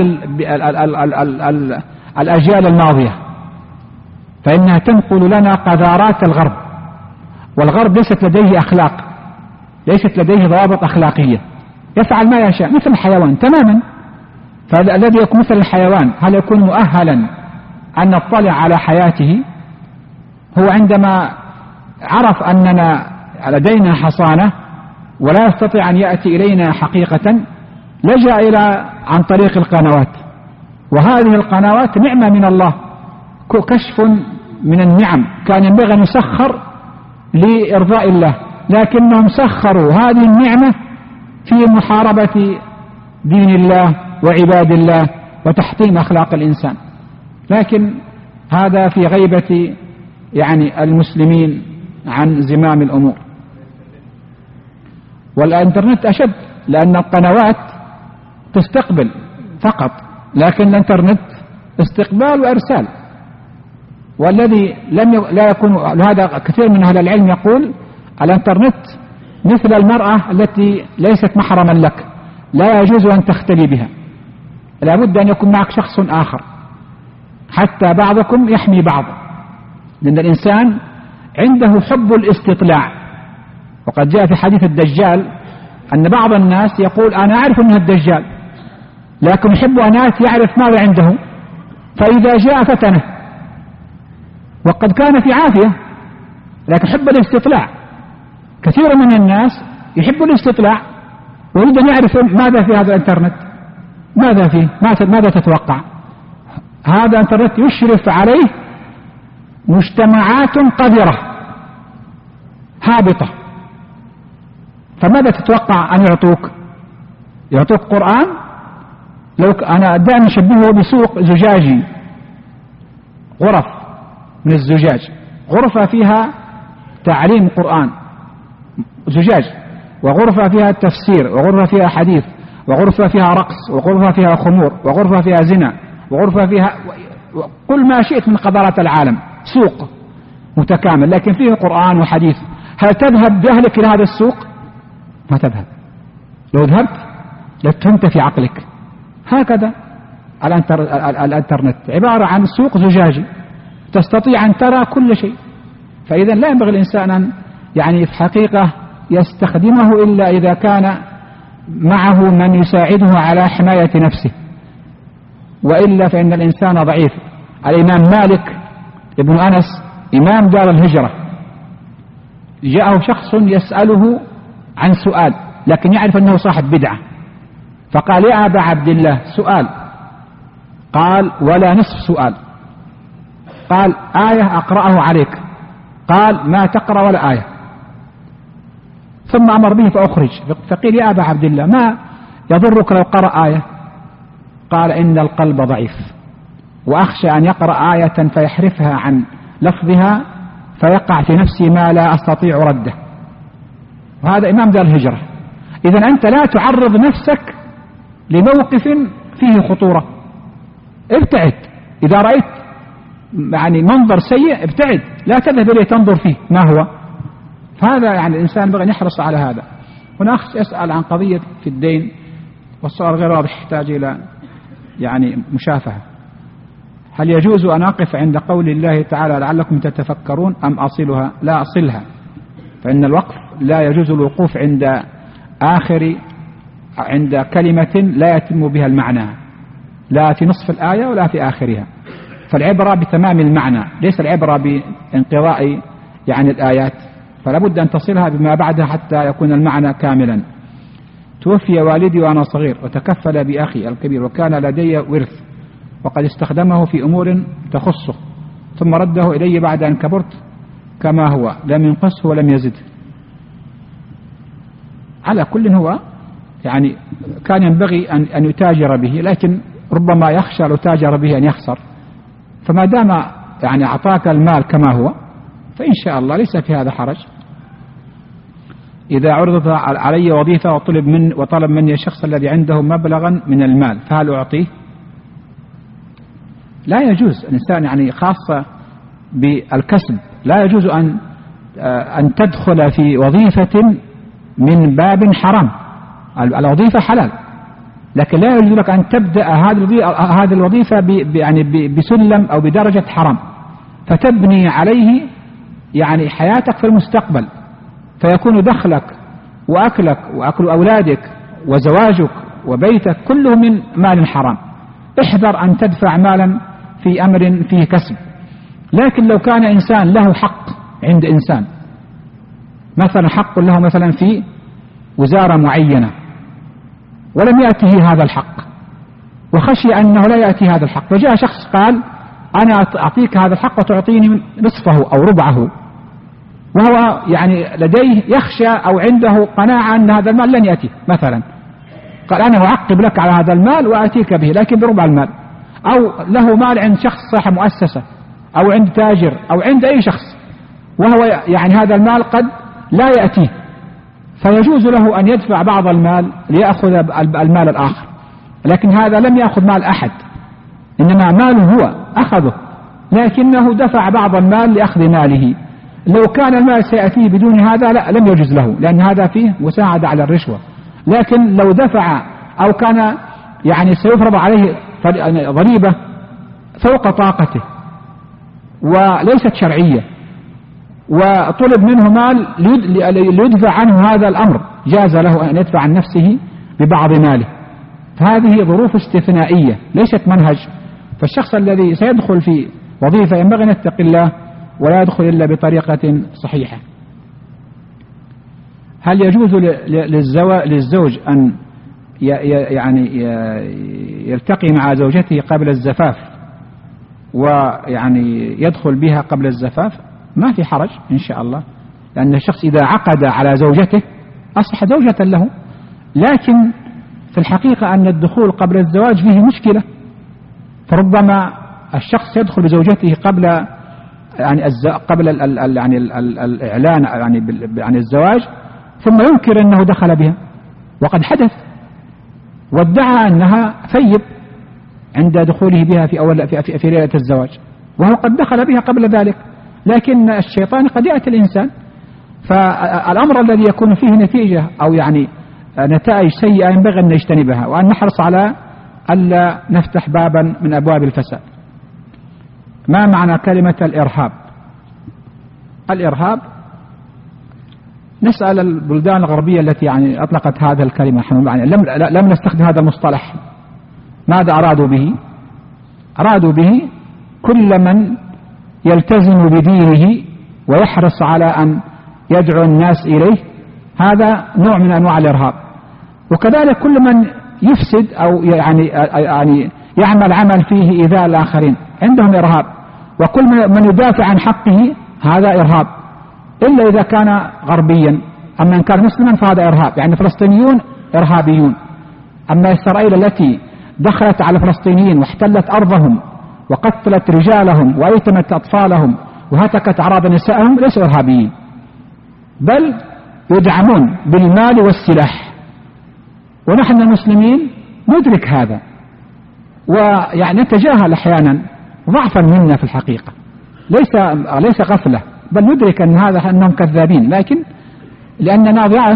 الأجيال الماضية، فإنها تنقل لنا قذارات الغرب، والغرب ليست لديه أخلاق، ليست لديه ضوابط أخلاقية، يفعل ما يشاء مثل الحيوان تماما. فالذي يكون مثل الحيوان هل يكون مؤهلا أن نطلع على حياته؟ هو عندما عرف أننا لدينا حصانة ولا يستطيع أن يأتي إلينا حقيقة لجأ إلى عن طريق القنوات، وهذه القنوات نعمة من الله، كشف من النعم. كان ينبغي أن يسخر لإرضاء الله، لكنهم سخروا هذه النعمة في محاربة دين الله وعباد الله وتحطيم أخلاق الإنسان. لكن هذا في غيبة يعني المسلمين عن زمام الأمور. والإنترنت أشد، لأن القنوات تستقبل فقط، لكن الإنترنت استقبال وإرسال. والذي لا يكون، هذا كثير من أهل العلم يقول الإنترنت مثل المرأة التي ليست محرما لك، لا يجوز أن تختلي بها، لا بد أن يكون معك شخص آخر حتى بعضكم يحمي بعض، لأن الإنسان عنده حب الاستطلاع. وقد جاء في حديث الدجال أن بعض الناس يقول أنا أعرف أنه الدجال، لكن يحب أن يعرف ماذا عنده، فإذا جاء فتنه، وقد كان في عافية لكن حب الاستطلاع. كثير من الناس يحب الاستطلاع ويريد أن يعرف ماذا في هذا الإنترنت، ماذا فيه، ماذا تتوقع. هذا الإنترنت يشرف عليه مجتمعات قذرة هابطة، فماذا تتوقع أن يعطوك قرآن؟ لو أنا دائما أشبهه بسوق زجاجي، غرف من الزجاج، غرفة فيها تعليم قرآن زجاج، وغرفة فيها تفسير، وغرفة فيها حديث، وغرفة فيها رقص، وغرفة فيها خمور، وغرفة فيها زنا، وغرفة فيها كل ما شئت من قذرات العالم، سوق متكامل لكن فيه قرآن وحديث. هل تذهب بأهلك إلى هذا السوق؟ ما تذهب. لو ذهبت لتهمت في عقلك. هكذا الانترنت عبارة عن سوق زجاجي تستطيع أن ترى كل شيء. فإذا لا ينبغي الإنسان أن يعني في حقيقة يستخدمه إلا إذا كان معه من يساعده على حماية نفسه، وإلا فإن الإنسان ضعيف. الإمام مالك ابن أنس إمام دار الهجرة جاءه شخص يسأله عن سؤال لكن يعرف أنه صاحب بدعة، فقال يا أبا عبد الله سؤال. قال ولا نصف سؤال. قال آية أقرأه عليك. قال ما تقرأ ولا آية. ثم أمر به فأخرج، فقيل يا أبا عبد الله ما يضرك لو قرأ آية؟ قال إن القلب ضعيف وأخشى أن يقرأ آية فيحرفها عن لفظها فيقع في نفسي ما لا أستطيع رده. وهذا إمام دار الهجرة. إذن أنت لا تعرض نفسك لموقف فيه خطورة، ابتعد. إذا رأيت يعني منظر سيء ابتعد، لا تذهب إليه تنظر فيه ما هو. فهذا يعني الإنسان بغي يحرص على هذا. هنا أخ يسأل عن قضية في الدين، والسؤال غير واضح يحتاج إلى يعني مشافهة. هل يجوز أن أقف عند قول الله تعالى لعلكم تتفكرون أم أصلها؟ لا أصلها، فإن الوقف لا يجوز الوقوف عند كلمة لا يتم بها المعنى، لا في نصف الآية ولا في آخرها. فالعبرة بتمام المعنى، ليس العبرة بانقضاء يعني الآيات، فلا بد أن تصلها بما بعدها حتى يكون المعنى كاملا. توفي والدي وأنا صغير وتكفل بأخي الكبير وكان لدي ورث وقد استخدمه في أمور تخصه، ثم رده إلي بعد أن كبرت كما هو، لم ينقصه ولم يزد. على كل هو يعني كان ينبغي أن يتاجر به، لكن ربما يخشى لو تاجر به أن يخسر. فما دام يعني أعطاك المال كما هو فإن شاء الله ليس في هذا حرج. إذا عرضت علي وظيفة وطلب مني الشخص الذي عنده مبلغا من المال فهل أعطيه؟ لا يجوز. الإنسان يعني خاصة بالكسب لا يجوز أن تدخل في وظيفة من باب حرام. الوظيفة حلال، لكن لا يجوز لك أن تبدأ هذه الوظيفة يعني بسلم أو بدرجة حرام فتبني عليه يعني حياتك في المستقبل، فيكون دخلك وأكلك وأكل أولادك وزواجك وبيتك كله من مال حرام. احذر أن تدفع مالا في أمر فيه كسب. لكن لو كان إنسان له حق عند إنسان، مثلا حق له مثلا في وزارة معينة ولم يأته هذا الحق وخشي أنه لا يأتي هذا الحق، وجاء شخص قال أنا أعطيك هذا الحق وتعطيني نصفه أو ربعه، وهو يعني لديه يخشى أو عنده قناعة أن هذا المال لن يأتي، مثلا قال أنا أعقب لك على هذا المال وأتيك به لكن بربع المال، أو له مال عند شخص صاحب مؤسسة أو عند تاجر أو عند أي شخص وهو يعني هذا المال قد لا يأتيه، فيجوز له أن يدفع بعض المال ليأخذ المال الآخر، لكن هذا لم يأخذ مال أحد، إنما ماله هو أخذه لكنه دفع بعض المال لأخذ ماله. لو كان المال سيأتيه بدون هذا لا لم يجوز له، لأن هذا فيه مساعدة على الرشوة. لكن لو دفع أو كان يعني سيفرض عليه ضريبة فوق طاقته وليست شرعية وطلب منه مال ليدفع عنه هذا الأمر، جاز له أن يدفع عن نفسه ببعض ماله. فهذه ظروف استثنائية ليست منهج. فالشخص الذي سيدخل في وظيفة ينبغي أن يتقي الله ولا يدخل إلا بطريقة صحيحة. هل يجوز للزوج أن يعني يلتقي مع زوجته قبل الزفاف ويعني يدخل بها قبل الزفاف؟ ما في حرج إن شاء الله، لأن الشخص إذا عقد على زوجته أصبح زوجة له. لكن في الحقيقة أن الدخول قبل الزواج فيه مشكلة، فربما الشخص يدخل بزوجته قبل الإعلان عن الزواج ثم ينكر أنه دخل بها وقد حدث، وادعى أنها ثيب عند دخوله بها في ليلة الزواج وهو قد دخل بها قبل ذلك. لكن الشيطان قد يأتي الإنسان، فالأمر الذي يكون فيه نتيجة أو يعني نتائج سيئة ينبغي أن نجتنبها وأن نحرص على ألا نفتح بابا من أبواب الفساد. ما معنى كلمة الإرهاب؟ الإرهاب نسأل البلدان الغربية التي يعني أطلقت هذا الكلمة، يعني لم نستخدم هذا المصطلح. ماذا أرادوا به؟ أرادوا به كل من يلتزم بدينه ويحرص على أن يدعو الناس إليه، هذا نوع من أنواع الإرهاب. وكذلك كل من يفسد أو يعني يعمل عمل فيه إيذاء الآخرين عندهم إرهاب، وكل من يدافع عن حقه هذا إرهاب، إلا إذا كان غربيا. أما إن كان مسلما فهذا إرهاب، يعني الفلسطينيون إرهابيون. أما إسرائيل التي دخلت على الفلسطينيين واحتلت أرضهم وقتلت رجالهم وأيتمت أطفالهم وهتكت أعراض نسائهم ليسوا إرهابيين، بل يدعمون بالمال والسلاح. ونحن المسلمين ندرك هذا ويعني نتجاهل أحيانا ضعفا منا في الحقيقة، ليس غفلة، بل ندرك أنهم كذابين، لكن لأننا ضعف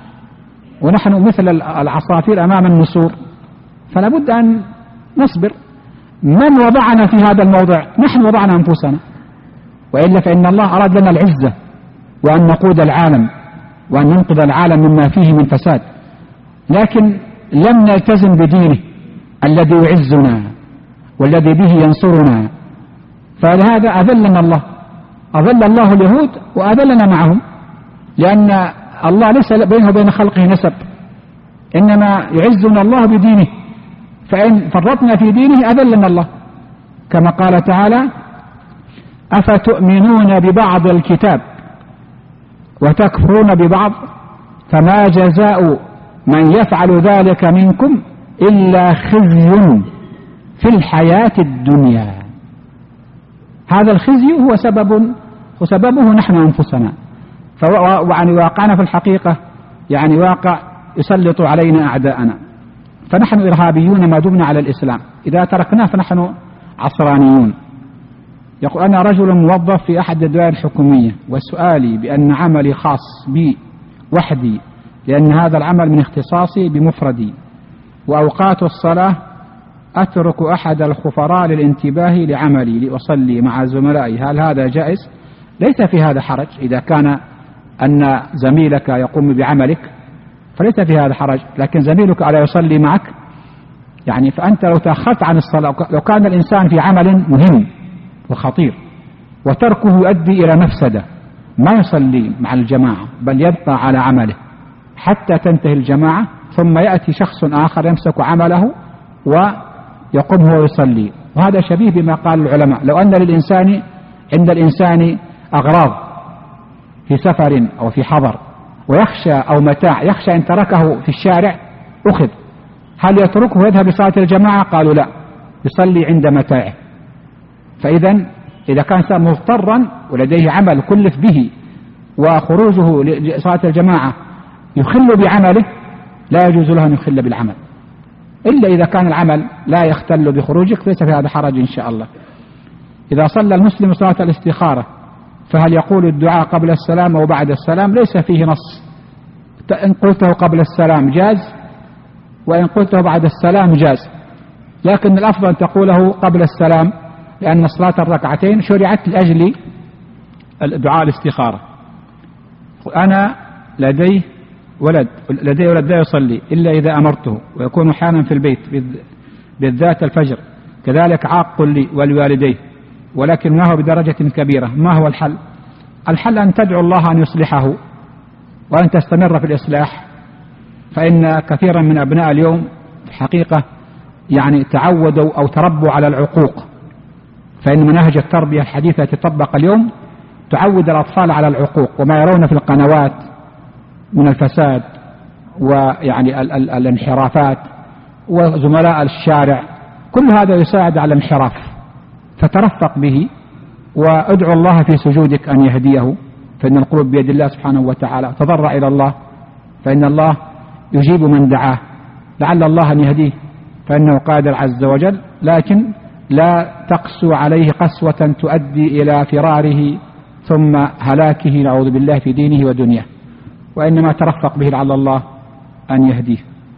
ونحن مثل العصافير أمام النسور فلا بد أن نصبر. من وضعنا في هذا الموضع؟ نحن وضعنا أنفسنا، وإلا فإن الله أراد لنا العزة وأن نقود العالم وأن ننقذ العالم مما فيه من فساد، لكن لم نلتزم بدينه الذي يعزنا والذي به ينصرنا، فلهذا أذلنا الله، أذل الله اليهود وأذلنا معهم، لأن الله ليس بينه وبين خلقه نسب، إنما يعزنا الله بدينه، فإن فرطنا في دينه أذلنا الله، كما قال تعالى: أفتؤمنون ببعض الكتاب وتكفرون ببعض فما جزاء من يفعل ذلك منكم إلا خزي في الحياة الدنيا. هذا الخزي هو سببه نحن أنفسنا، يعني واقعنا في الحقيقة يعني واقع يسلط علينا أعداءنا، فنحن إرهابيون ما دمنا على الإسلام، إذا تركناه فنحن عصرانيون. يقول: أنا رجل موظف في أحد الدوائر الحكومية، وسؤالي بأن عملي خاص بي وحدي، لأن هذا العمل من اختصاصي بمفردي، وأوقات الصلاة أترك أحد الخفراء للانتباه لعملي لأصلي مع زملائي، هل هذا جائز؟ ليس في هذا حرج، إذا كان أن زميلك يقوم بعملك فليس في هذا حرج، لكن زميلك ألا يصلي معك؟ يعني فأنت لو تأخرت عن الصلاة، لو كان الإنسان في عمل مهم وخطير وتركه يؤدي إلى مفسدة، ما يصلي مع الجماعة بل يبقى على عمله حتى تنتهي الجماعة، ثم يأتي شخص آخر يمسك عمله ويقوم هو يصلي. وهذا شبيه بما قال العلماء: لو أن للإنسان عند الإنسان أغراض في سفر أو في حضر ويخشى أو متاع يخشى إن تركه في الشارع أخذ، هل يتركه ويذهب لصلاة الجماعة؟ قالوا لا، يصلي عند متاعه. فإذا إذا كان إنسان مضطرا ولديه عمل كلف به وخروجه لصلاة الجماعة يخل بعمله، لا يجوز له أن يخل بالعمل، إلا إذا كان العمل لا يختل بخروجك، ليس في هذا حرج إن شاء الله. إذا صلى المسلم صلاة الاستخارة فهل يقول الدعاء قبل السلام أو بعد السلام؟ ليس فيه نص، إن قلته قبل السلام جاز، وإن قلته بعد السلام جاز، لكن الأفضل أن تقوله قبل السلام، لأن صلاة الركعتين شرعت لأجل الدعاء الاستخارة. أنا لدي ولد لا يصلي إلا إذا أمرته، ويكون أحيانا في البيت بالذات الفجر، كذلك عاق لي ولوالديه، ولكن ما هو بدرجة كبيرة. ما هو الحل؟ الحل أن تدعو الله أن يصلحه وأن تستمر في الإصلاح، فإن كثيرا من أبناء اليوم في حقيقة يعني تعودوا أو تربوا على العقوق، فإن مناهج التربية الحديثة تطبق اليوم تعود الأطفال على العقوق، وما يرون في القنوات من الفساد ويعني الانحرافات وزملاء الشارع، كل هذا يساعد على الانحراف، فترفق به وادعو الله في سجودك أن يهديه، فإن القلوب بيد الله سبحانه وتعالى، تضرع إلى الله فإن الله يجيب من دعاه، لعل الله أن يهديه فإنه قادر عز وجل، لكن لا تقسو عليه قسوة تؤدي إلى فراره ثم هلاكه نعوذ بالله في دينه ودنياه، وإنما ترفق به لعل الله أن يهديه.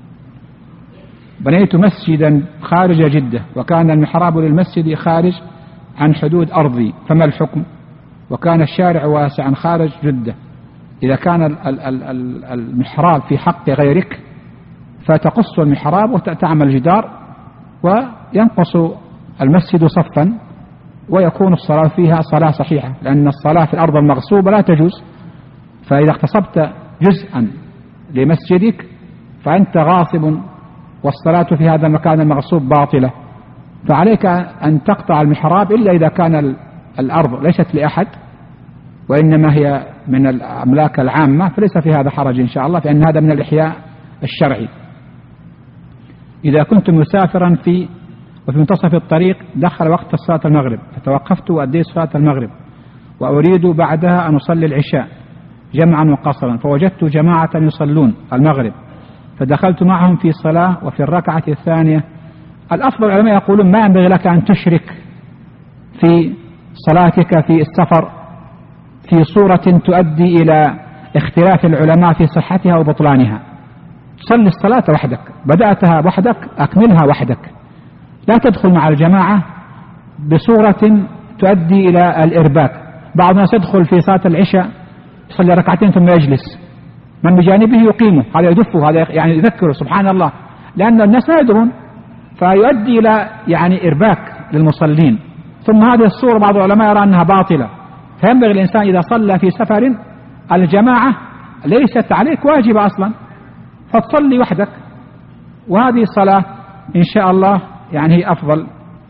بنيت مسجدا خارج جدة، وكان المحراب للمسجد خارج عن حدود أرضي، فما الحكم؟ وكان الشارع واسعا خارج جدة. إذا كان المحراب في حق غيرك فتقص المحراب وتعمل جدار وينقص المسجد صفا، ويكون الصلاة فيها صلاة صحيحة، لأن الصلاة في الأرض المغصوبة لا تجوز. فإذا اغتصبت جزءا لمسجدك فأنت غاصب، والصلاة في هذا المكان المغصوب باطلة، فعليك أن تقطع المحراب إلا إذا كان الأرض ليست لأحد وإنما هي من الأملاك العامة، فليس في هذا حرج إن شاء الله، فإن هذا من الإحياء الشرعي. إذا كنت مسافرا وفي منتصف الطريق دخل وقت صلاة المغرب، فتوقفت وأديت صلاة المغرب وأريد بعدها أن أصلي العشاء جمعا وقصرا، فوجدت جماعة يصلون المغرب فدخلت معهم في صلاة وفي الركعة الثانية. الأفضل العلماء يقولون ما ينبغي لك أن تشرك في صلاتك في السفر في صورة تؤدي إلى اختلاف العلماء في صحتها وبطلانها. صلي الصلاة وحدك، بدأتها وحدك أكملها وحدك، لا تدخل مع الجماعة بصورة تؤدي إلى الإرباك. بعض الناس يدخل في صلاة العشاء يصلي ركعتين ثم يجلس، من بجانبه يقيمه، هذا يدفه، هذا يعني يذكره سبحان الله، لأن الناس لا يدرون، فيؤدي إلى يعني إرباك للمصلين. ثم هذه الصورة بعض العلماء يرى أنها باطلة، فينبغي الإنسان إذا صلى في سفر الجماعة ليست عليك واجبة أصلا، فتصلي وحدك، وهذه الصلاة إن شاء الله يعني هي أفضل.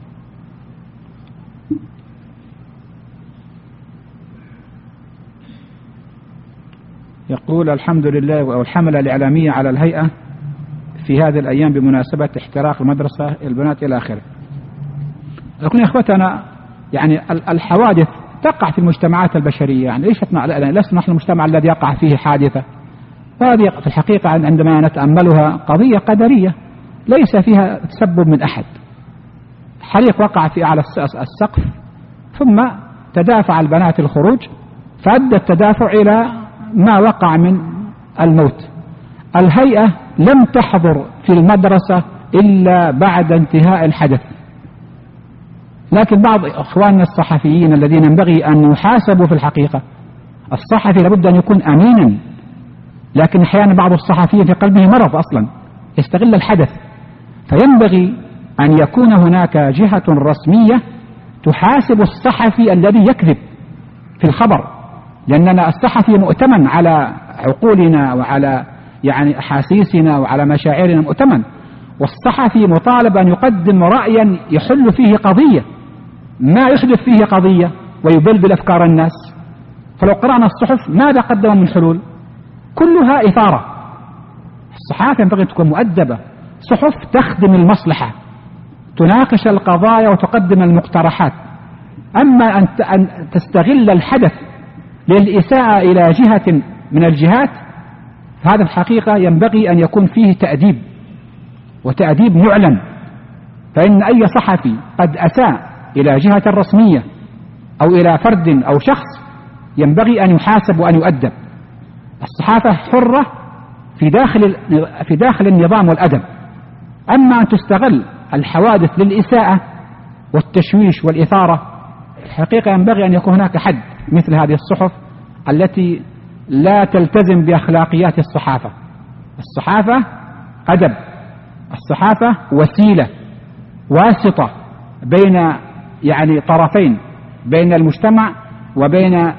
يقول الحمد لله والحملة الإعلامية على الهيئة في هذه الأيام بمناسبة احتراق المدرسة البنات إلى آخره. لكن يا إخوتنا يعني الحوادث تقع في المجتمعات البشرية. يعني لسنا نحن المجتمع الذي يقع فيه حادثة، وهذه في الحقيقة عندما نتأملها قضية قدرية ليس فيها تسبب من أحد. حريق وقع في أعلى السقف ثم تدافع البنات الخروج، فأدى التدافع إلى ما وقع من الموت. الهيئة لم تحضر في المدرسة إلا بعد انتهاء الحدث، لكن بعض إخواننا الصحفيين الذين ينبغي أن يحاسبوا في الحقيقة، الصحفي لابد أن يكون أمينا، لكن أحيانا بعض الصحفيين في قلبه مرض أصلا يستغل الحدث، فينبغي أن يكون هناك جهة رسمية تحاسب الصحفي الذي يكذب في الخبر، لأننا الصحفي مؤتمن على عقولنا وعلى يعني أحاسيسنا وعلى مشاعرنا مؤتمن، والصحفي مطالب أن يقدم رأيا يحل فيه قضية، ما يحدث فيه قضية ويبلبل أفكار الناس. فلو قرأنا الصحف ماذا قدموا من حلول؟ كلها إثارة. الصحافة ينبغي أن تكون مؤدبة، صحف تخدم المصلحة، تناقش القضايا وتقدم المقترحات. أما أن تستغل الحدث للإساءة إلى جهة من الجهات، هذا الحقيقة ينبغي أن يكون فيه تأديب، وتأديب معلن. فإن أي صحفي قد أساء إلى جهة رسمية أو إلى فرد أو شخص ينبغي أن يحاسب وأن يؤدب. الصحافة حرة في داخل النظام والأدب. أما أن تستغل الحوادث للإساءة والتشويش والإثارة، الحقيقة ينبغي أن يكون هناك حد مثل هذه الصحف التي لا تلتزم بأخلاقيات الصحافة. الصحافة أدب، الصحافة وسيلة واسطة بين يعني طرفين، بين المجتمع وبين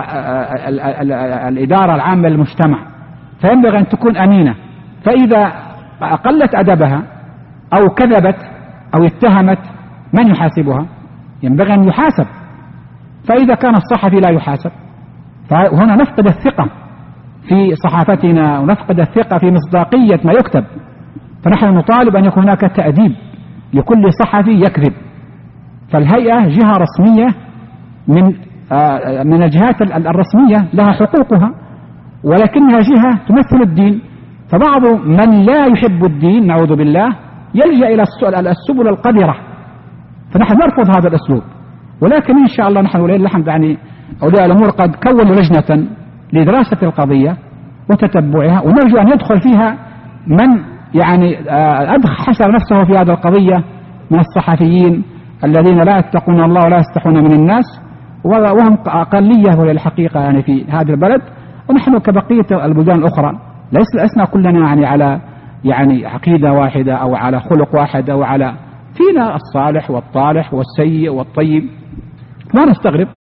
الإدارة العامة للمجتمع، فينبغي أن تكون أمينة. فإذا أقلت أدبها أو كذبت أو اتهمت، من يحاسبها؟ ينبغي أن يحاسب. فإذا كان الصحفي لا يحاسب، فهنا نفقد الثقة في صحافتنا ونفقد الثقة في مصداقية ما يكتب. فنحن نطالب أن يكون هناك تأديب لكل صحفي يكذب. فالهيئة جهة رسمية من الجهات الرسمية، لها حقوقها، ولكنها جهة تمثل الدين. فبعض من لا يحب الدين نعوذ بالله يلجأ إلى السبل القذرة، فنحن نرفض هذا الأسلوب. ولكن إن شاء الله نحن ولله الحمد يعني أولياء الأمور قد كونوا لجنة لدراسة القضية وتتبعها، ونرجو أن يدخل فيها من يعني حشر نفسه في هذه القضية من الصحفيين الذين لا يتقون الله ولا يستحون من الناس، وهم أقلية ولله الحقيقة يعني في هذا البلد. ونحن كبقية البلدان الأخرى لسنا كلنا يعني على يعني عقيدة واحدة أو على خلق واحد أو على، فينا الصالح والطالح والسيء والطيب، ما نستغرب.